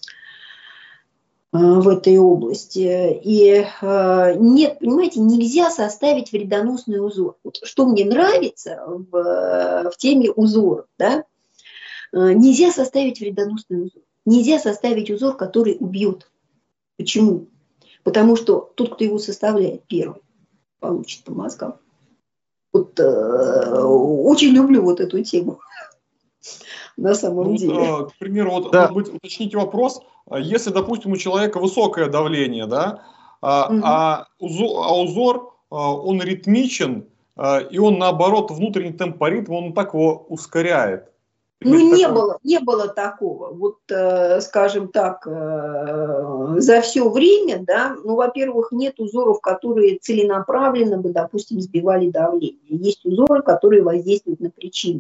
в этой области. И нет, понимаете, нельзя составить вредоносный узор. Вот что мне нравится в, в теме узоров, да? Нельзя составить вредоносный узор. Нельзя составить узор, который убьет. Почему? Потому что тот, кто его составляет, первый получит по мозгам. Вот, э, очень люблю вот эту тему. На самом ну, деле. Вот, к примеру, вот, да. может быть, уточните вопрос. Если, допустим, у человека высокое давление, да, а, Угу. а, узор, а узор, он ритмичен, и он, наоборот, внутренний темпоритм, он так его ускоряет. Ну, не такое... было, не было такого. Вот, э, скажем так, э, за все время, да, ну, во-первых, нет узоров, которые целенаправленно бы, допустим, сбивали давление. Есть узоры, которые воздействуют на причину.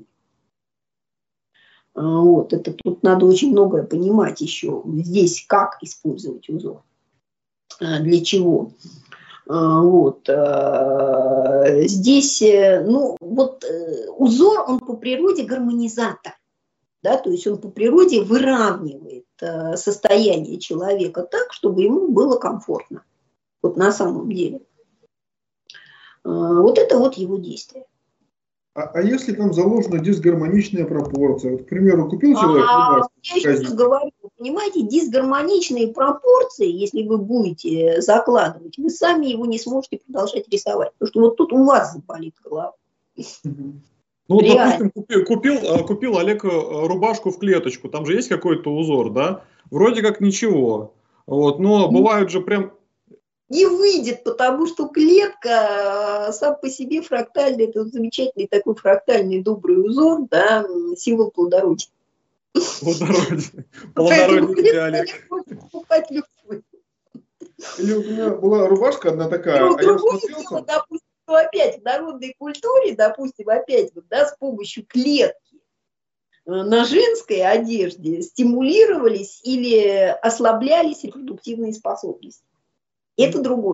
Вот, это тут надо очень многое понимать еще. Здесь как использовать узор, для чего. Вот. Здесь, ну, вот узор, он по природе гармонизатор. Да, то есть он по природе выравнивает состояние человека так, чтобы ему было комфортно. Вот на самом деле. Вот это вот его действие. А, а если там заложена дисгармоничная пропорция? Вот, к примеру, купил человек А, рубашку в я еще раз магазине. говорю, понимаете, дисгармоничные пропорции, если вы будете закладывать, вы сами его не сможете продолжать рисовать. Потому что вот тут у вас заболит голова. Мгм. Ну, вот, Реально. допустим, купил, купил, а, купил Олег э, рубашку в клеточку, там же есть какой-то узор, да? Вроде как ничего. Вот, но бывают же прям... Не выйдет, потому что клетка э, сам по себе фрактальный, это вот замечательный такой фрактальный добрый узор, да, м, символ плодородия. Плодородие. Поэтому Плодородие тебе, клетку Олег. Олег может покупать любую. Или у меня была рубашка одна И такая, вот а я другое дело, всмотрелся. допустим, ну, опять в народной культуре, допустим, опять вот, да, с помощью клетки э, на женской одежде стимулировались или ослаблялись репродуктивные способности. Это другое.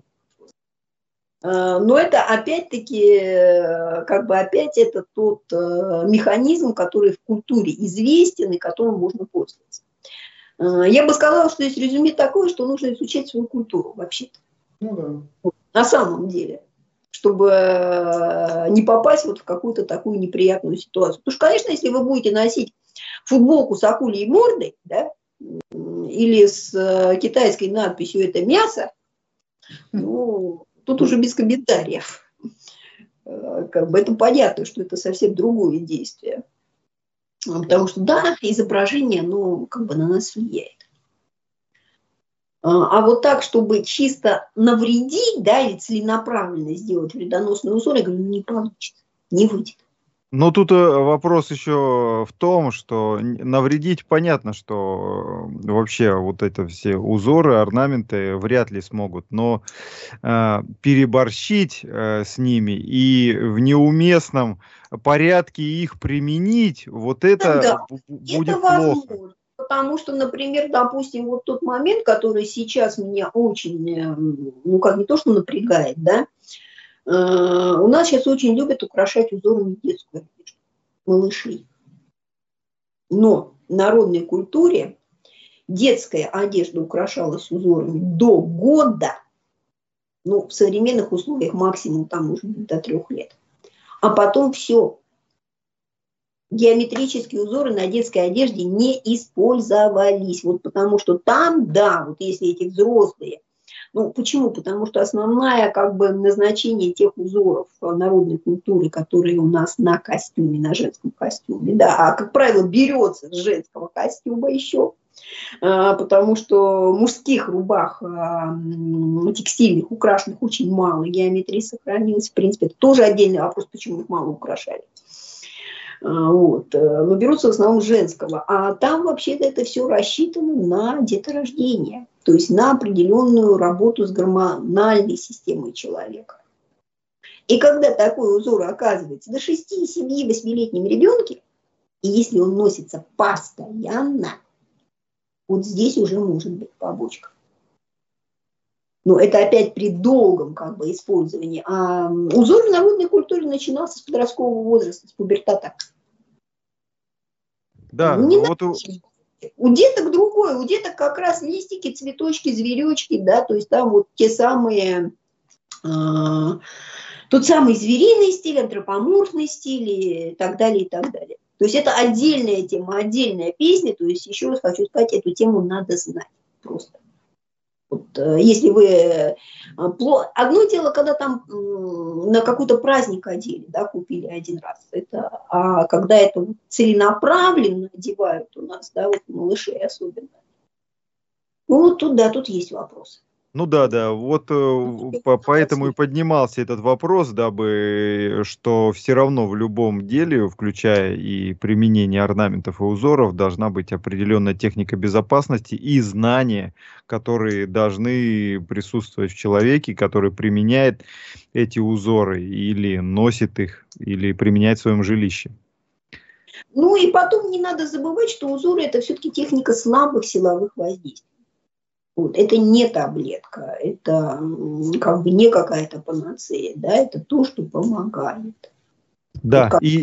Э, Но это опять-таки, э, как бы опять это тот э, механизм, который в культуре известен и которым можно пользоваться. Э, Я бы сказала, что есть резюме такое, что нужно изучать свою культуру вообще-то. Ну да. На самом деле, чтобы э, не попасть вот в какую-то такую неприятную ситуацию. Потому что, конечно, если вы будете носить футболку с акульей мордой, да, м, или с э, китайской надписью «это мясо», ну, тут уже без комментариев. Э, Как бы это понятно, что это совсем другое действие. А, Потому что, да, изображение, ну, как бы на нас влияет. А а вот так, чтобы чисто навредить, да, или целенаправленно сделать вредоносный узор, я говорю, ну, не получится, не выйдет. Но тут э, вопрос еще в том, что н- навредить понятно, что э, вообще вот это все узоры, орнаменты вряд ли смогут, но э, переборщить э, с ними и в неуместном порядке их применить, вот это Да, бу- бу- это будет плохо. возможно. Потому что, например, допустим, вот тот момент, который сейчас меня очень, э, ну, как не то, что напрягает, да, э, у нас сейчас очень любят украшать узорами детскую одежду, малышей. Но в народной культуре детская одежда украшалась узорами до года, ну, в современных условиях максимум там может быть до трех лет. А потом все. Геометрические узоры на детской одежде не использовались. Вот потому что там, да, вот если эти взрослые. Ну, почему? Потому что основное как бы назначение тех узоров народной культуры, которые у нас на костюме, на женском костюме, да, а, как правило, берется с женского костюма еще, а, потому что мужских рубах а, текстильных, украшенных очень мало, геометрии сохранилась, в принципе, это тоже отдельный вопрос, почему их мало украшали. Вот. Но берутся в основном женского. А там вообще-то это все рассчитано на деторождение, то есть на определенную работу с гормональной системой человека. И когда такой узор оказывается до шести, семи, восьмилетнем ребенке, и если он носится постоянно, вот здесь уже может быть побочка. Но это опять при долгом как бы использовании. А узор в народной культуре начинался с подросткового возраста, с пубертата. Да, Ну, не вот у- надо. У деток другое, у деток как раз листики, цветочки, зверечки, да, то есть там вот те самые, э, тот самый звериный стиль, антропоморфный стиль и так далее, и так далее. То есть это отдельная тема, отдельная песня, то есть еще раз хочу сказать, эту тему надо знать просто. Вот, э, если вы... э, пло- Одно дело, когда там м, на какой-то праздник одели, да, купили один раз, это, а когда это вот целенаправленно одевают у нас, да, вот малышей особенно, ну вот тут, да, тут есть вопросы. Ну да, да, вот э, по- поэтому и поднимался этот вопрос, дабы, э, что все равно в любом деле, включая и применение орнаментов и узоров, должна быть определенная техника безопасности и знания, которые должны присутствовать в человеке, который применяет эти узоры или носит их, или применяет в своем жилище. Ну и потом не надо забывать, что узоры – это все-таки техника слабых силовых воздействий. Вот. Это не таблетка, это м, как бы не какая-то панацея, да, это то, что помогает. Вот Да, как и, для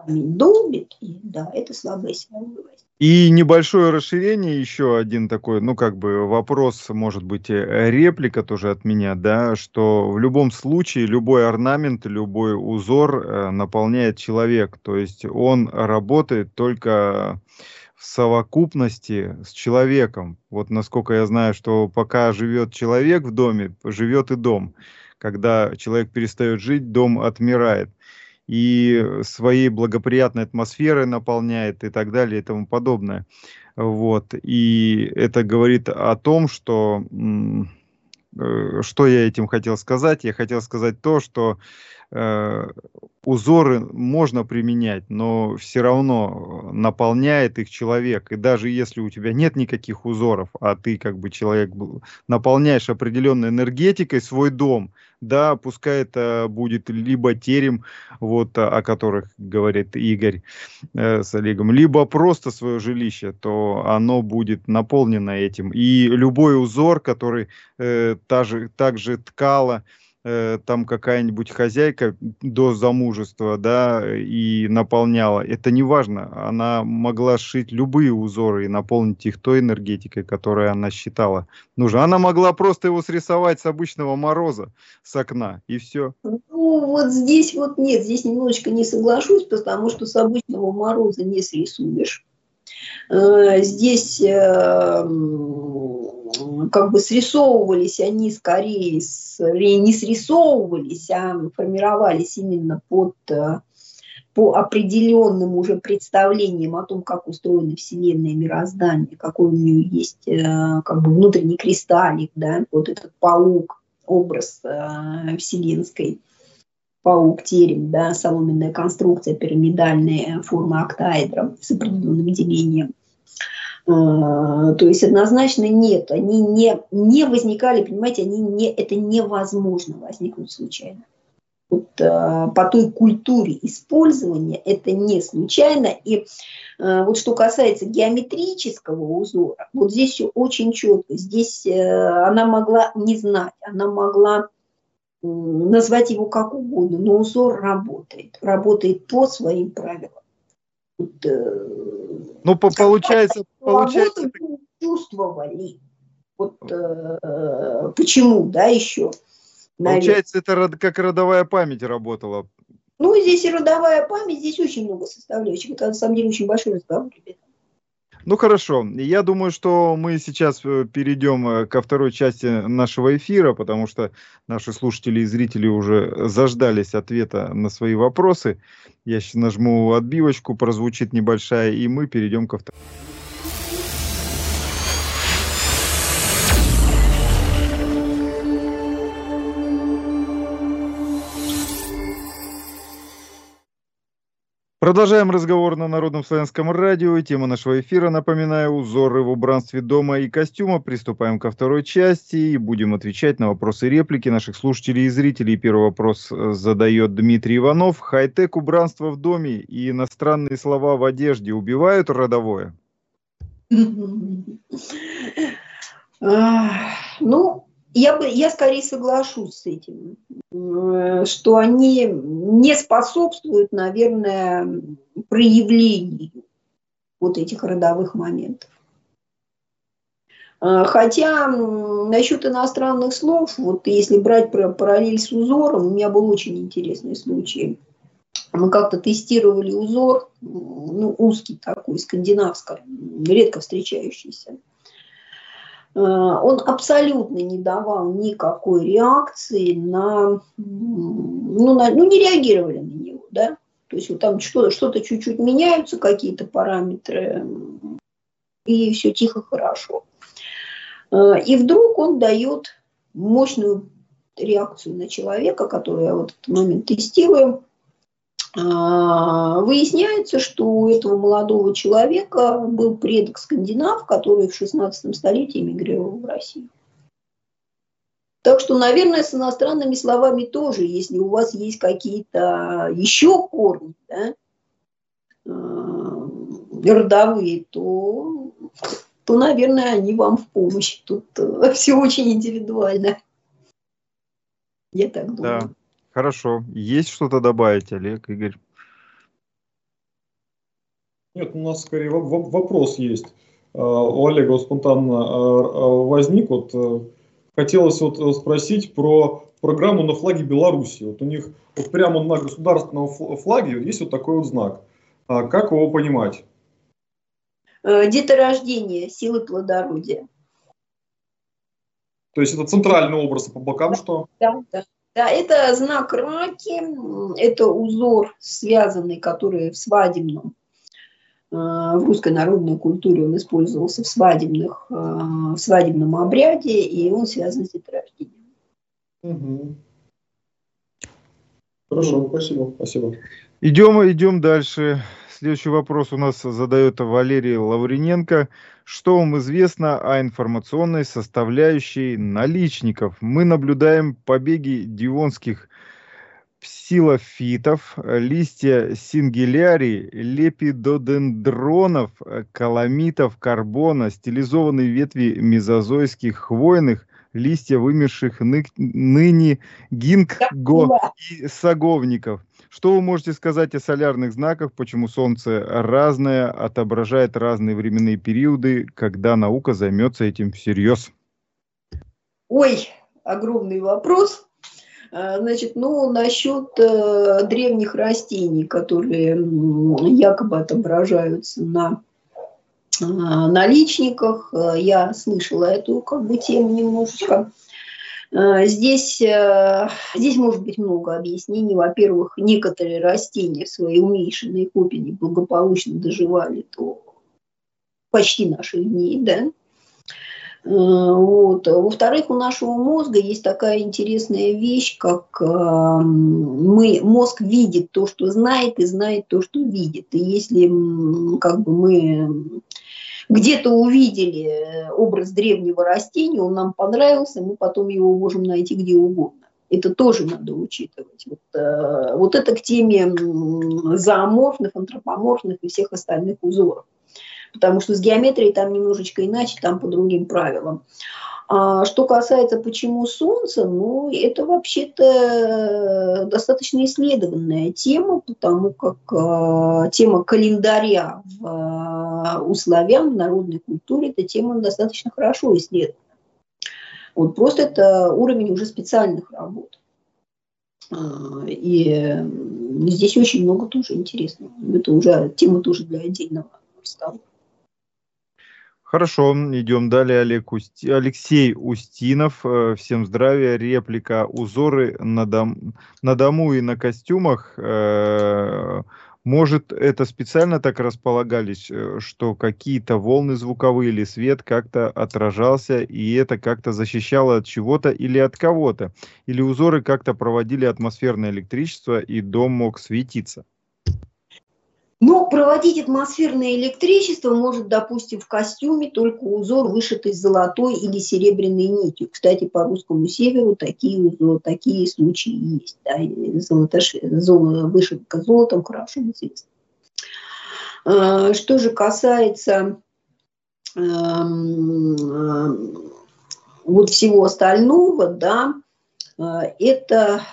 камень долбит, и да, это слабая силовая власть. И небольшое расширение, еще один такой, ну, как бы вопрос, может быть, э, реплика тоже от меня, да, что в любом случае любой орнамент, любой узор э, наполняет человек, то есть он работает только в совокупности с человеком. Вот насколько я знаю, что пока живет человек в доме, живет и дом. Когда человек перестает жить, дом отмирает. И своей благоприятной атмосферой наполняет и так далее и тому подобное. Вот. И это говорит о том, что... м, э, Что я этим хотел сказать? Я хотел сказать то, что э, узоры можно применять, но все равно наполняет их человек. И даже если у тебя нет никаких узоров, а ты как бы человек бл- наполняешь определенной энергетикой свой дом, да, пускай это будет либо терем, вот, о о которых говорит Игорь э, с Олегом, либо просто свое жилище, то оно будет наполнено этим. И любой узор, который э, та же, также ткала э, там какая-нибудь хозяйка до замужества, да, и наполняла, это не важно, она могла сшить любые узоры и наполнить их той энергетикой, которой она считала нужно. Она могла просто его срисовать с обычного мороза, с окна, и все. Ну, вот здесь вот нет, здесь немножечко не соглашусь, потому что с обычного мороза не срисуешь. Э, Здесь э, м, как бы срисовывались они скорее, с- вернее, не срисовывались, а формировались именно под, э, по определенным уже представлениям о том, как устроена Вселенная, мироздание, какой у нее есть э, как бы внутренний кристаллик, да, вот этот паук, образ э, вселенской, паук-терем, да, соломенная конструкция, пирамидальная форма октаэдра с определенным делением. Э, То есть однозначно нет, они не, не возникали, понимаете, они не, это невозможно возникнуть случайно. Вот, э, по той культуре использования это не случайно. И э, вот что касается геометрического узора, вот здесь все очень четко. Здесь э, она могла не знать, она могла м, назвать его как угодно, но узор работает, работает по своим правилам. Вот, э, Ну, по- получается, работу получается, мы чувствовали. Вот э, почему, да, еще, наверное. получается, это род- как родовая память работала. Ну, здесь и родовая память, здесь очень много составляющих. Это, на самом деле, очень большой разговор, ребята. Ну хорошо, я думаю, что мы сейчас э, перейдем э, ко второй части нашего эфира, потому что наши слушатели и зрители уже заждались ответа на свои вопросы. Я сейчас нажму отбивочку, прозвучит небольшая, и мы перейдем ко второй. Продолжаем разговор на Народном славянском радио. Тема нашего эфира, напоминаю, узоры в убранстве дома и костюма. Приступаем ко второй части и будем отвечать на вопросы и реплики наших слушателей и зрителей. Первый вопрос задает Дмитрий Иванов. Хай-тек убранство в доме и иностранные слова в одежде убивают родовое? Ах, Ну, я бы, я скорее соглашусь с этим, э, что они не способствуют, наверное, проявлению вот этих родовых моментов. Э, Хотя м, насчет иностранных слов, вот если брать про параллель с узором, у меня был очень интересный случай. Мы как-то тестировали узор, м, ну, узкий такой, скандинавский, редко встречающийся. Э, Он абсолютно не давал никакой реакции на, м, ну, на, ну, не реагировали на него, да. То есть вот там что-то, что-то чуть-чуть меняются, какие-то параметры, м, и все тихо, хорошо. Э, И вдруг он дает мощную реакцию на человека, которую я вот в этот момент тестирую. А, Выясняется, что у этого молодого человека был предок скандинав, который в шестнадцатом столетии эмигрировал в Россию. Так что, наверное, с иностранными словами тоже, если у вас есть какие-то еще корни, да, э, родовые, то, то, наверное, они вам в помощь. Тут все очень индивидуально. Я так думаю. Да, хорошо. Есть что-то добавить, Олег, Игорь? Нет, у нас скорее вопрос есть. У Олега спонтанно возник. Вот, хотелось вот спросить про программу на флаге Беларуси. Вот у них вот прямо на государственном флаге есть вот такой вот знак. Как его понимать? Деторождение, силы плодородия. То есть это центральный образ, а по бокам что? Да, да. Да, это знак раки, это узор связанный, который в свадебном, в русской народной культуре он использовался в, свадебных, в свадебном обряде, и он связан с деторождением. Угу. Хорошо, спасибо, спасибо. Идем, идем дальше. Следующий вопрос у нас задает Валерий Лавриненко. Что вам известно о информационной составляющей наличников? Мы наблюдаем побеги дивонских псилофитов, листья сингулярий, лепидодендронов, каламитов, карбона, стилизованные ветви мезозойских хвойных, листья вымерших ны- ныне гинкго и саговников. Что вы можете сказать о солярных знаках, почему Солнце разное, отображает разные временные периоды, когда наука займется этим всерьез? Ой, огромный вопрос. Значит, ну, насчет э, древних растений, которые якобы отображаются на э, наличниках, я слышала эту как бы тему немножечко. Здесь, здесь может быть много объяснений. Во-первых, некоторые растения в своей уменьшенной копии благополучно доживали до почти наших дней, да. Вот. Во-вторых, у нашего мозга есть такая интересная вещь, как мы, мозг видит то, что знает, и знает то, что видит. И если как бы мы где-то увидели образ древнего растения, он нам понравился, мы потом его можем найти где угодно. Это тоже надо учитывать. Вот, э, вот это к теме зооморфных, антропоморфных и всех остальных узоров. Потому что с геометрией там немножечко иначе, там по другим правилам. А что касается почему Солнце, ну, это вообще-то достаточно исследованная тема, потому как э, тема календаря в, э, у славян в народной культуре, эта тема достаточно хорошо исследована. Вот просто это уровень уже специальных работ. И здесь очень много тоже интересного. Это уже тема тоже для отдельного разговора. Хорошо, идем далее. Олег Усти... Алексей Устинов. Всем здравия. Реплика. Узоры на, дом... на дому и на костюмах. Может, это специально так располагались, что какие-то волны звуковые или свет как-то отражался, и это как-то защищало от чего-то или от кого-то? Или узоры как-то проводили атмосферное электричество, и дом мог светиться? Но проводить атмосферное электричество может, допустим, в костюме только узор, вышитый золотой или серебряной нитью. Кстати, по русскому северу такие узоры, такие случаи есть. Да, золото, золото, вышивка золотом хорошо известна. Что же касается вот всего остального, да, это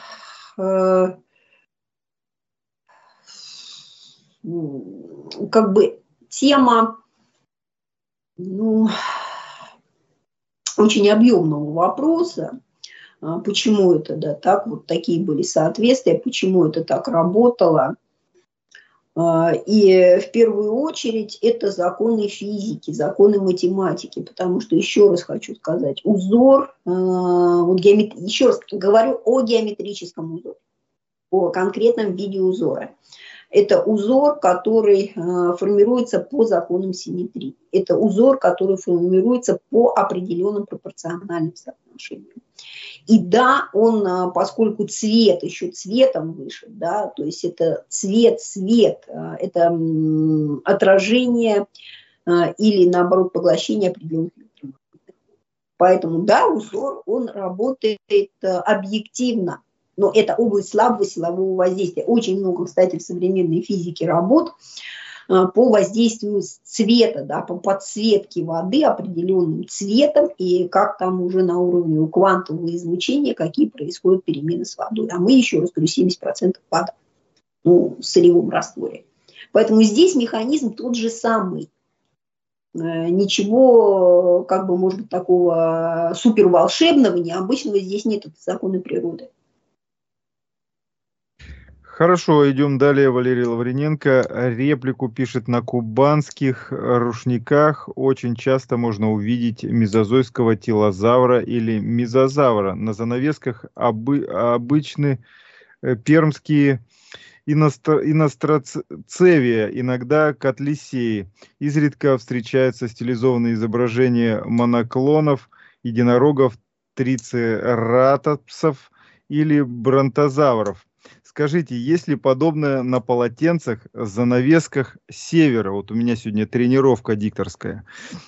как бы тема, ну, очень объемного вопроса, почему это, да, так, вот такие были соответствия, почему это так работало. И в первую очередь это законы физики, законы математики, потому что, еще раз хочу сказать, узор, вот геомет... еще раз говорю о геометрическом узоре, о конкретном виде узора. Это узор, который э, формируется по законам симметрии. Это узор, который формируется по определенным пропорциональным соотношениям. И да, он, поскольку цвет еще цветом выше, да, то есть это цвет, свет, э, это м, отражение э, или, наоборот, поглощение определенных электромагнитных. Поэтому, да, узор, он работает э, объективно. Но это область слабого силового воздействия. Очень много, кстати, в современной физике работ по воздействию цвета, да, по подсветке воды определенным цветом, и как там уже на уровне квантового излучения, какие происходят перемены с водой. А мы еще раз говорю, семьдесят процентов вода, ну, в солевом растворе. Поэтому здесь механизм тот же самый. Ничего, как бы, может быть, такого суперволшебного, необычного здесь нет, это законы природы. Хорошо, идем далее. Валерий Лавриненко реплику пишет: на кубанских рушниках очень часто можно увидеть мезозойского тилозавра или мезозавра. На занавесках обы обычны пермские иностроцевия, иногда котлисеи. Изредка встречаются стилизованные изображения моноклонов, единорогов, трицератопсов или бронтозавров. Скажите, есть ли подобное на полотенцах, занавесках севера? Вот у меня сегодня тренировка дикторская.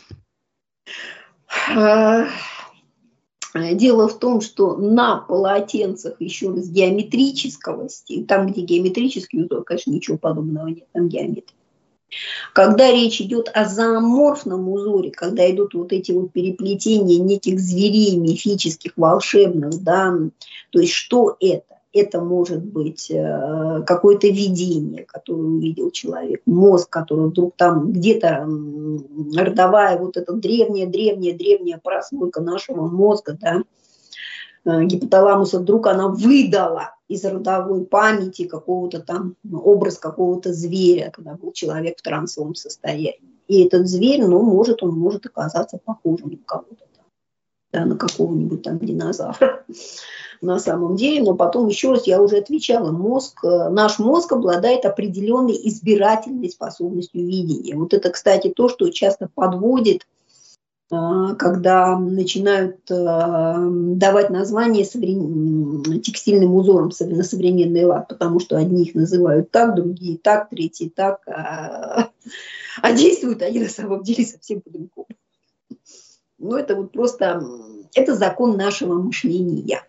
Дело в том, что на полотенцах, еще раз, геометрического стиля, там, где геометрический узор, конечно, ничего подобного нет, там геометрия. Когда речь идет о зооморфном узоре, когда идут вот эти вот переплетения неких зверей мифических, волшебных, да, то есть что это? Это может быть э, какое-то видение, которое увидел человек, мозг, который вдруг там где-то родовая вот эта древняя-древняя-древняя прослойка нашего мозга, да, э, гипоталамуса, вдруг она выдала из родовой памяти какого-то там, образ какого-то зверя, когда был человек в трансовом состоянии. И этот зверь, ну, может, он может оказаться похожим на кого-то там, да, на какого-нибудь там динозавра. На самом деле, но потом, еще раз, я уже отвечала, мозг, наш мозг обладает определенной избирательной способностью видения. Вот это, кстати, то, что часто подводит, когда начинают давать название текстильным узорам на современный лад, потому что одни их называют так, другие так, третьи так, а, а действуют они на самом деле совсем по-другому. Ну, это вот просто, это закон нашего мышления.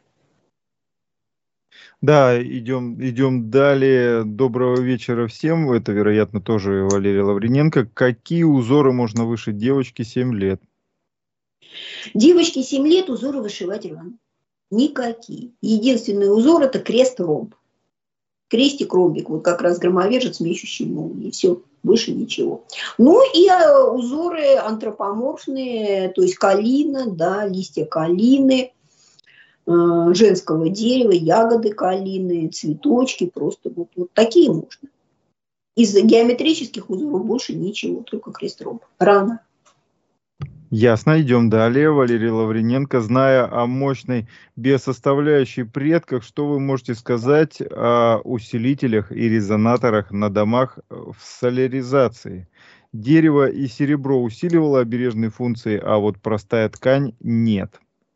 Да, идем, идем далее. Доброго вечера всем. Это, вероятно, тоже Валерий Лавриненко. Какие узоры можно вышить девочке семь лет? Девочке семь лет узоры вышивать рано. Никакие. Единственный узор – это крест-ромб. Крестик-ромбик. Вот как раз громовержец, мечущий молнии. Все, выше ничего. Ну и узоры антропоморфные, то есть калина, да, листья калины, женского дерева, ягоды калины, цветочки, просто вот, вот такие можно. Из геометрических узоров больше ничего, только крест-ромб. Рано. Ясно, идем далее. Валерий Лавриненко, зная о мощной биосоставляющей предках, что вы можете сказать о усилителях и резонаторах на домах в соляризации? Дерево и серебро усиливало обережные функции, а вот простая ткань нет.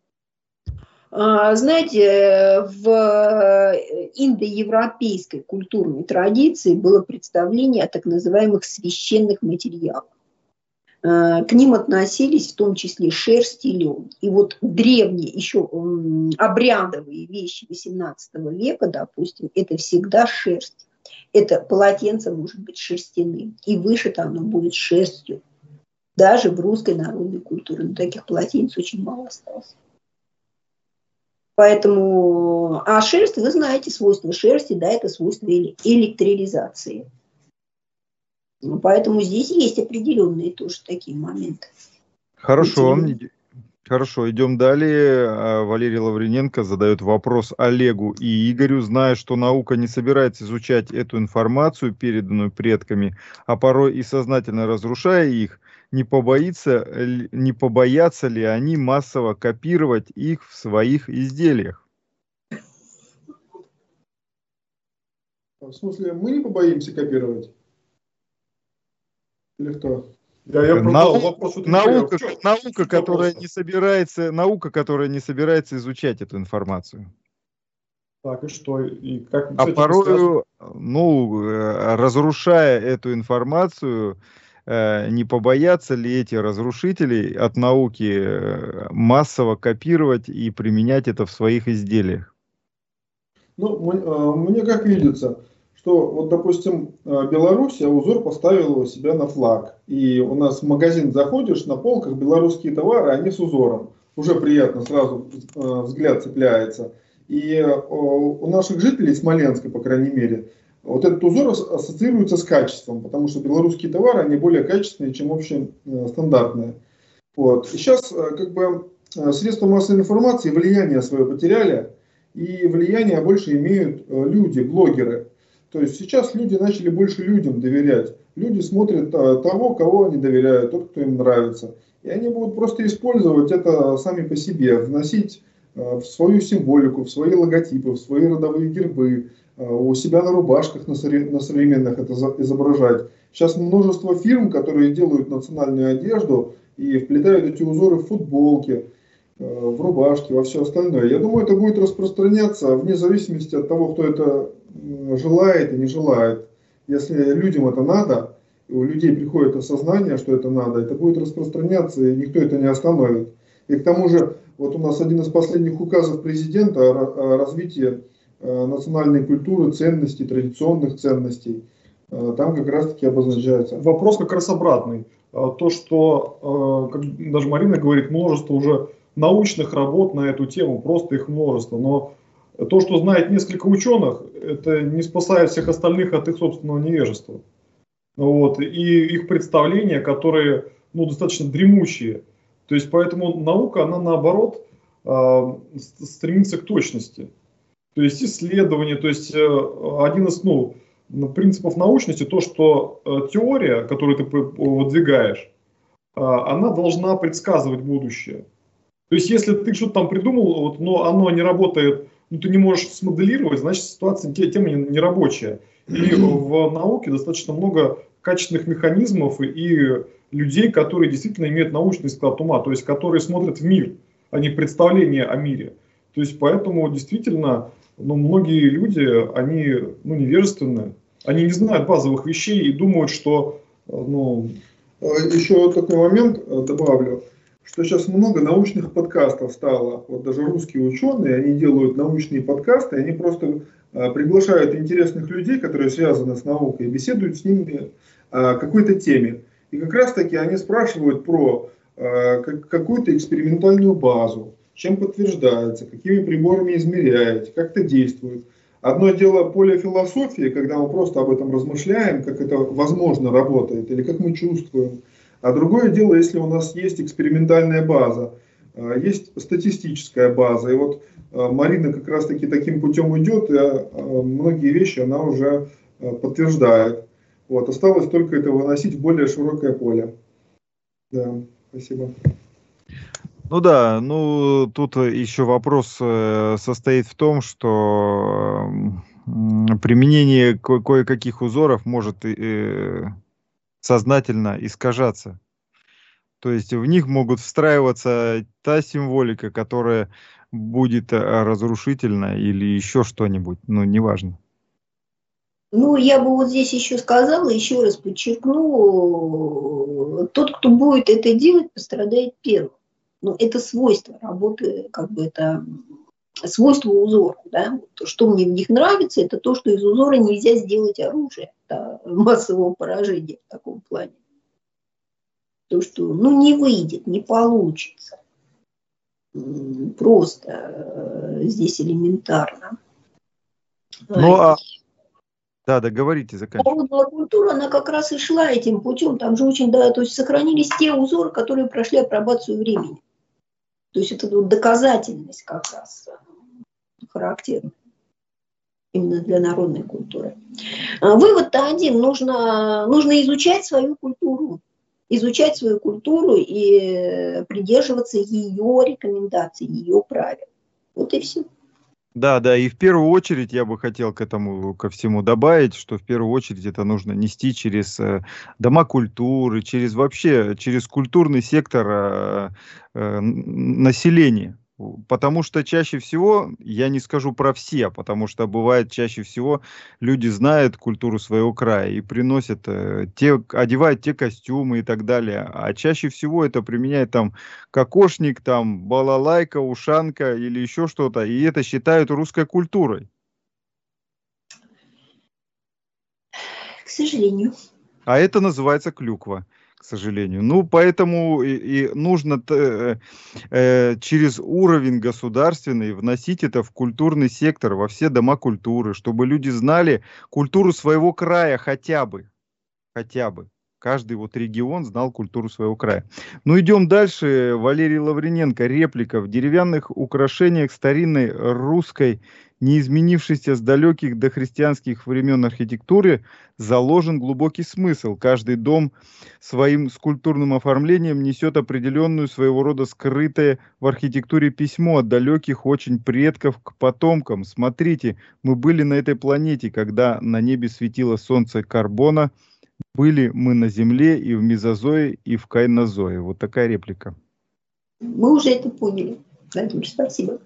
Знаете, в индоевропейской культурной традиции было представление о так называемых священных материалах. К ним относились в том числе шерсть и лен. И вот древние еще обрядовые вещи восемнадцатого века, допустим, это всегда шерсть. Это полотенце может быть шерстяным, и вышито оно будет шерстью. Даже в русской народной культуре. Но таких полотенец очень мало осталось. Поэтому, а шерсть, вы знаете, свойства шерсти, да, это свойство электролизации. Поэтому здесь есть определенные тоже такие моменты. Хорошо, хорошо, идем далее. Валерий Лавриненко задает вопрос Олегу и Игорю, зная, что наука не собирается изучать эту информацию, переданную предками, а порой и сознательно разрушая их, не побоится, не побоятся ли они массово копировать их в своих изделиях? В смысле, мы не побоимся копировать? Или кто? Да, я Нау... вопрос, наука, наука, которая не собирается, наука, которая не собирается изучать эту информацию. Так, и что? И как а порой, ну, разрушая эту информацию, не побоятся ли эти разрушители от науки массово копировать и применять это в своих изделиях? Ну, мне как видится, что вот, допустим, Белоруссия узор поставила у себя на флаг. И у нас в магазин заходишь, на полках белорусские товары, они с узором. Уже приятно, сразу взгляд цепляется. И у наших жителей Смоленска, по крайней мере, вот этот узор ассоциируется с качеством, потому что белорусские товары, они более качественные, чем общестандартные. Вот. И сейчас как бы средства массовой информации влияние свое потеряли, и влияние больше имеют люди, блогеры. То есть сейчас люди начали больше людям доверять. Люди смотрят того, кого они доверяют, тот, кто им нравится. И они будут просто использовать это сами по себе, вносить в свою символику, в свои логотипы, в свои родовые гербы, у себя на рубашках на современных это изображать. Сейчас множество фирм, которые делают национальную одежду и вплетают эти узоры в футболки, в рубашки, во все остальное. Я думаю, это будет распространяться вне зависимости от того, кто это желает и не желает. Если людям это надо, у людей приходит осознание, что это надо, это будет распространяться, и никто это не остановит. И к тому же, вот у нас один из последних указов президента о развитии национальной культуры, ценностей, традиционных ценностей, там как раз таки обозначается. Вопрос как раз обратный. То, что, как даже Марина говорит, множество уже научных работ на эту тему, просто их множество. Но то, что знает несколько ученых, это не спасает всех остальных от их собственного невежества. Вот. И их представления, которые ну, достаточно дремучие. То есть поэтому наука, она наоборот стремится к точности. То есть исследование, то есть один из ну, принципов научности, то, что теория, которую ты выдвигаешь, она должна предсказывать будущее. То есть если ты что-то там придумал, вот, но оно не работает, ну, ты не можешь смоделировать, значит ситуация тема не рабочая. И в науке достаточно много качественных механизмов и людей, которые действительно имеют научный склад ума, то есть которые смотрят в мир, а не представление о мире. То есть поэтому действительно ну, многие люди, они ну, невежественны, они не знают базовых вещей и думают, что... Ну... Еще такой момент добавлю, что сейчас много научных подкастов стало. Вот даже русские ученые, они делают научные подкасты, они просто приглашают интересных людей, которые связаны с наукой, и беседуют с ними о какой-то теме. И как раз таки они спрашивают про какую-то экспериментальную базу, чем подтверждается, какими приборами измеряете, как это действует. Одно дело поле философии, когда мы просто об этом размышляем, как это возможно работает, или как мы чувствуем. А другое дело, если у нас есть экспериментальная база, есть статистическая база. И вот Марина как раз таки таким путем идет, и многие вещи она уже подтверждает. Вот. Осталось только это выносить в более широкое поле. Да, спасибо. Ну да, ну тут еще вопрос состоит в том, что применение ко- кое-каких узоров может э, сознательно искажаться. То есть в них могут встраиваться та символика, которая будет разрушительна или еще что-нибудь, ну неважно. Ну, я бы вот здесь еще сказала, еще раз подчеркну, тот, кто будет это делать, пострадает первым. Ну, это свойство работы, как бы это свойство узора. Да? Что мне в них нравится, это то, что из узора нельзя сделать оружие да, массового поражения в таком плане. То, что ну, не выйдет, не получится. Просто здесь элементарно. Ну, а... Да, да, говорите, заканчивайте. Народная культура, она как раз и шла этим путем. Там же очень, да, то есть сохранились те узоры, которые прошли апробацию времени. То есть это вот доказательность как раз характерна именно для народной культуры. Вывод-то один. Нужно, нужно изучать свою культуру. Изучать свою культуру и придерживаться ее рекомендаций, ее правил. Вот и все. Да, да, и в первую очередь я бы хотел к этому, ко всему добавить, что в первую очередь это нужно нести через э, дома культуры, через вообще, через культурный сектор э, э, населения. Потому что чаще всего, я не скажу про все, потому что бывает чаще всего люди знают культуру своего края и приносят, э, те, одевают те костюмы и так далее. А чаще всего это применяет там кокошник, там балалайка, ушанка или еще что-то. И это считают русской культурой. К сожалению. А это называется клюква. К сожалению. Ну, поэтому и, и нужно э, э, через уровень государственный вносить это в культурный сектор, во все дома культуры, чтобы люди знали культуру своего края хотя бы. Хотя бы. Каждый вот регион знал культуру своего края. Ну, идем дальше. Валерий Лавриненко. Реплика. В деревянных украшениях старинной русской, не изменившейся с далеких до христианских времен архитектуры, заложен глубокий смысл. Каждый дом своим скульптурным оформлением несет определенную своего рода скрытое в архитектуре письмо от далеких очень предков к потомкам. Смотрите, мы были на этой планете, когда на небе светило солнце карбона. Были мы на Земле и в Мезозое, и в Кайнозое. Вот такая реплика. Мы уже это поняли. Владимир, спасибо.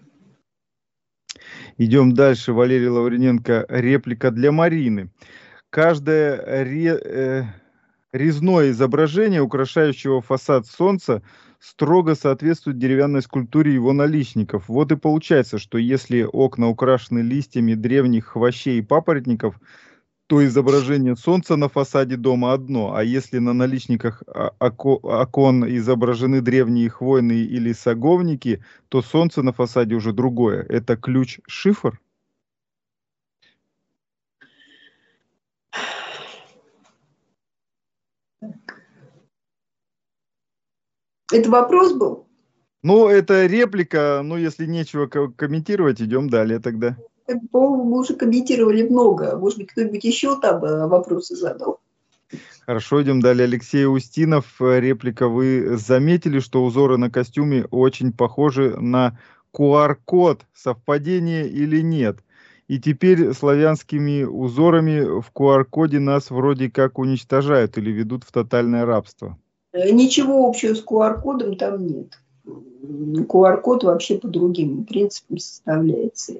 Идем дальше. Валерий Лавриненко. Реплика для Марины. Каждое ре, э, резное изображение, украшающего фасад солнца, строго соответствует деревянной скульптуре его наличников. Вот и получается, что если окна украшены листьями древних хвощей и папоротников, то изображение солнца на фасаде дома одно, а если на наличниках око окон изображены древние хвойные или саговники, то солнце на фасаде уже другое. Это ключ-шифр? Это вопрос был? Ну, это реплика, ну, если нечего комментировать, идем далее тогда. По-моему, мы уже комментировали много. Может быть, кто-нибудь еще там вопросы задал? Хорошо, идем далее. Алексей Устинов. Реплика. Вы заметили, что узоры на костюме очень похожи на ку ар-код? Совпадение или нет? И теперь славянскими узорами в ку ар-коде нас вроде как уничтожают или ведут в тотальное рабство. Ничего общего с ку ар-кодом там нет. ку ар-код вообще по другим принципам составляется.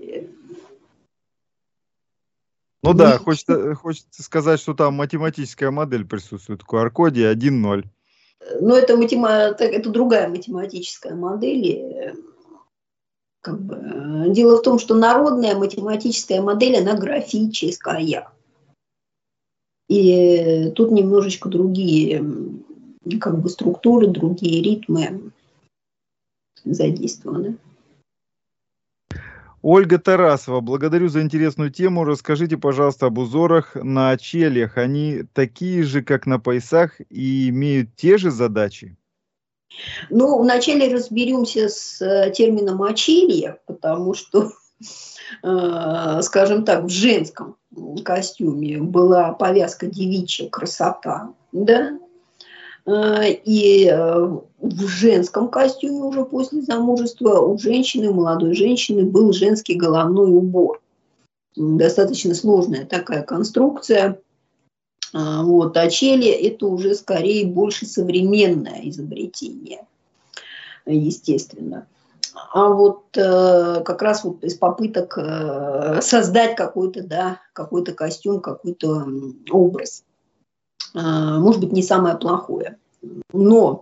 Ну да, хочется, хочется сказать, что там математическая модель присутствует в ку ар-коде один ноль. Но это, матема... это другая математическая модель. Как бы. Дело в том, что народная математическая модель, она графическая. И тут немножечко другие как бы, структуры, другие ритмы задействованы. Ольга Тарасова, благодарю за интересную тему. Расскажите, пожалуйста, об узорах на очельях. Они такие же, как на поясах, и имеют те же задачи? Ну, вначале разберемся с термином очелье, потому что, э, скажем так, в женском костюме была повязка девичья красота, да? И в женском костюме уже после замужества у женщины, у молодой женщины был женский головной убор. Достаточно сложная такая конструкция. Вот. А очелье – это уже скорее больше современное изобретение, естественно. А вот э, как раз вот из попыток э, создать какой-то, да, какой-то костюм, какой-то образ. Может быть, не самое плохое. Но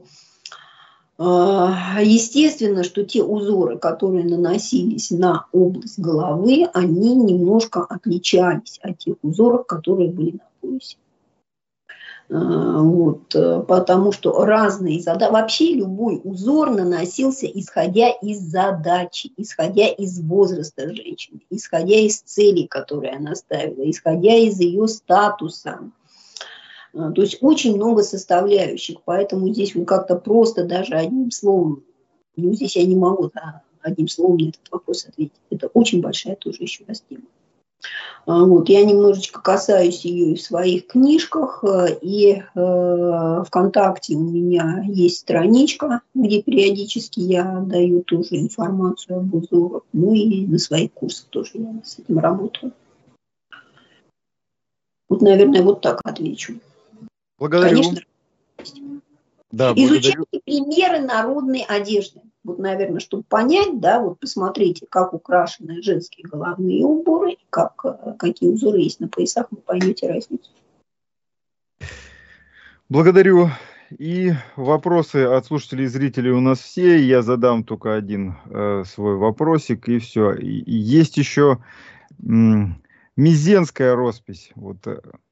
естественно, что те узоры, которые наносились на область головы, они немножко отличались от тех узоров, которые были на поясе. Вот, потому что разные задачи, вообще любой узор наносился исходя из задачи, исходя из возраста женщины, исходя из целей, которые она ставила, исходя из ее статуса. То есть очень много составляющих, поэтому здесь вот как-то просто даже одним словом, ну здесь я не могу да, одним словом на этот вопрос ответить. Это очень большая тоже еще раз тема. Вот, я немножечко касаюсь ее и в своих книжках, и э, ВКонтакте у меня есть страничка, где периодически я даю тоже информацию об узорах, ну и на своих курсах тоже я с этим работаю. Вот, наверное, вот так отвечу. Благодарю. Конечно. Да, изучайте благодарю. примеры народной одежды. Вот, наверное, чтобы понять, да, вот посмотрите, как украшены женские головные уборы, как, какие узоры есть на поясах, вы поймете разницу. Благодарю. И вопросы от слушателей и зрителей у нас все. Я задам только один э, свой вопросик, и все. И, и есть еще м, мезенская роспись. Вот,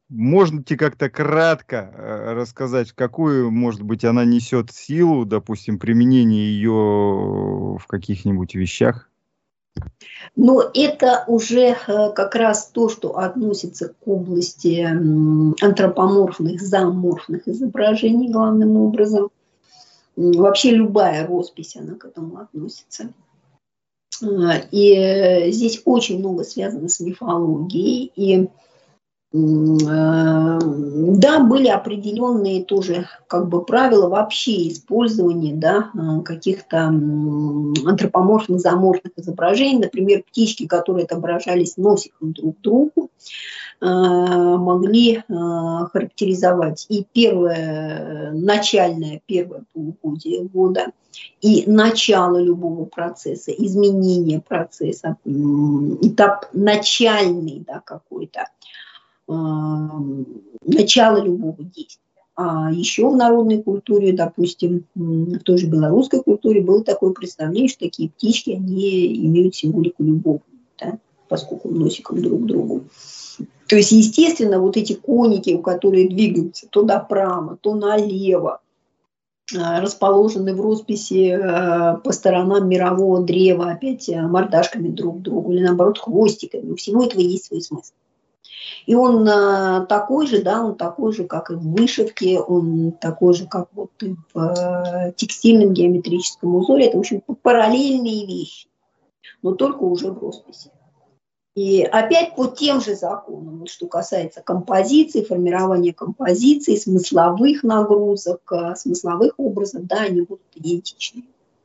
можете как-то кратко э, рассказать, какую, может быть, она несет силу, допустим, применение ее в каких-нибудь вещах? Но это уже э, как раз то, что относится к области м, антропоморфных, зооморфных изображений главным образом. М, Вообще любая роспись, она к этому относится. А, И э, здесь очень много связано с мифологией. И м, э, да, были определенные тоже как бы правила вообще использования, да, э, каких-то м, антропоморфных, зооморфных изображений. Например, птички, которые отображались носиком друг к другу, э, могли э, характеризовать и первое, начальное первое полугодие года, и начало любого процесса, изменение процесса, м, этап начальный, да, какой-то, э, начало любого действия. А еще в народной культуре, допустим, м, в той же белорусской культуре было такое представление, что такие птички, они имеют символику любовную, да, поскольку носиком друг к другу. То есть, естественно, вот эти коники, которые двигаются то направо, то налево, расположены в росписи по сторонам мирового древа, опять мордашками друг к другу, или наоборот хвостиками. У всего этого есть свой смысл. И он такой же, да, он такой же, как и в вышивке, он такой же, как вот и в текстильном геометрическом узоре. Это, в общем, параллельные вещи, но только уже в росписи. И опять по тем же законам, что касается композиции, формирования композиции, смысловых нагрузок, смысловых образов, да, они будут идентичны.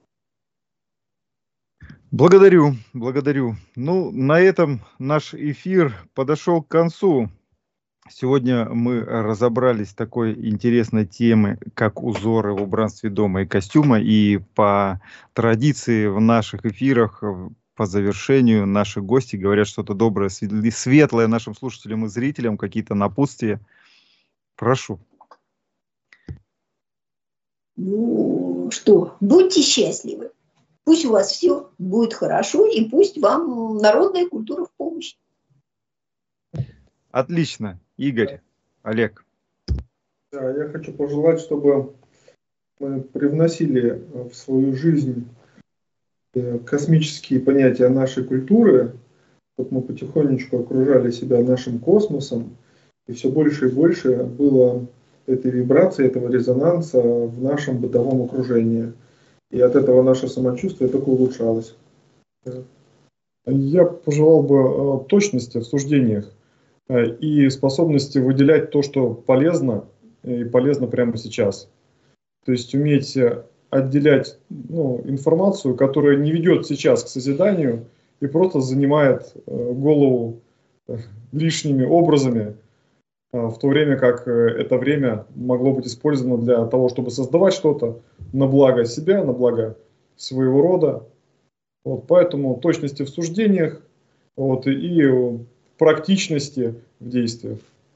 Благодарю, благодарю. Ну, на этом наш эфир подошел к концу. Сегодня мы разобрались с такой интересной темой, как узоры в убранстве дома и костюма. И по традиции в наших эфирах, по завершению, наши гости говорят что-то доброе, светлое нашим слушателям и зрителям, какие-то напутствия. Прошу. Ну что, будьте счастливы. Пусть у вас все будет хорошо, и пусть вам народная культура в помощь. Отлично. Игорь, Олег. Да, я хочу пожелать, чтобы мы привносили в свою жизнь космические понятия нашей культуры, чтобы мы потихонечку окружали себя нашим космосом, и все больше и больше было этой вибрации, этого резонанса в нашем бытовом окружении. И от этого наше самочувствие только улучшалось. Я пожелал бы точности в суждениях и способности выделять то, что полезно, и полезно прямо сейчас. То есть уметь отделять, ну, информацию, которая не ведет сейчас к созиданию и просто занимает голову лишними образами, в то время как это время могло быть использовано для того, чтобы создавать что-то на благо себя, на благо своего рода. Вот, поэтому точности в суждениях, вот, и практичности в действиях.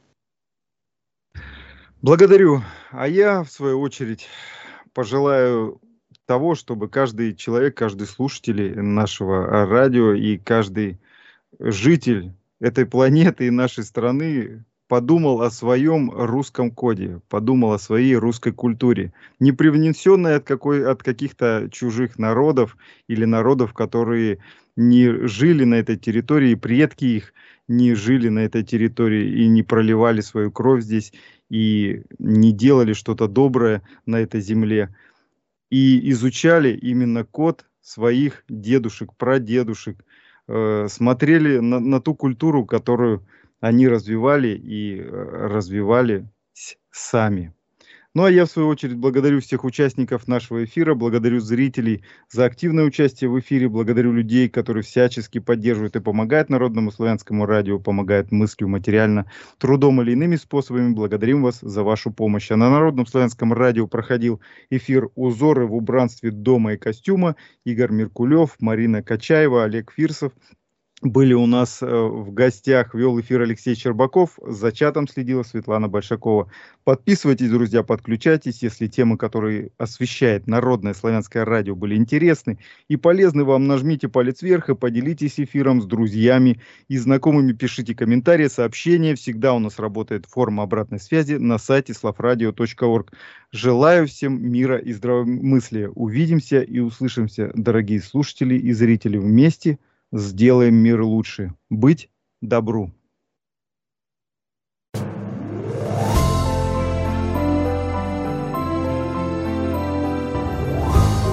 Благодарю. А я, в свою очередь, пожелаю того, чтобы каждый человек, каждый слушатель нашего радио и каждый житель этой планеты и нашей страны подумал о своем русском коде, подумал о своей русской культуре, не привнесенной от, какой, от каких-то чужих народов или народов, которые не жили на этой территории, предки их не жили на этой территории и не проливали свою кровь здесь, и не делали что-то доброе на этой земле, и изучали именно код своих дедушек, прадедушек, э, смотрели на, на ту культуру, которую они развивали и э, развивали сами. Ну а я, в свою очередь, благодарю всех участников нашего эфира, благодарю зрителей за активное участие в эфире, благодарю людей, которые всячески поддерживают и помогают Народному славянскому радио, помогают мыслью, материально, трудом или иными способами. Благодарим вас за вашу помощь. А на Народном славянском радио проходил эфир «Узоры в убранстве дома и костюма». Игорь Меркулев, Марина Качаева, Олег Фирсов. были у нас в гостях, вел эфир Алексей Щербаков, за чатом следила Светлана Большакова. Подписывайтесь, друзья, подключайтесь, если темы, которые освещает Народное славянское радио, были интересны и полезны вам, нажмите палец вверх и поделитесь эфиром с друзьями и знакомыми, пишите комментарии, сообщения. Всегда у нас работает форма обратной связи на сайте славрадио точка орг. Желаю всем мира и здравомыслия. Увидимся и услышимся, дорогие слушатели и зрители, вместе. Сделаем мир лучше. Быть добру.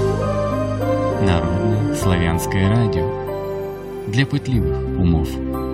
Народное славянское радио. Для пытливых умов.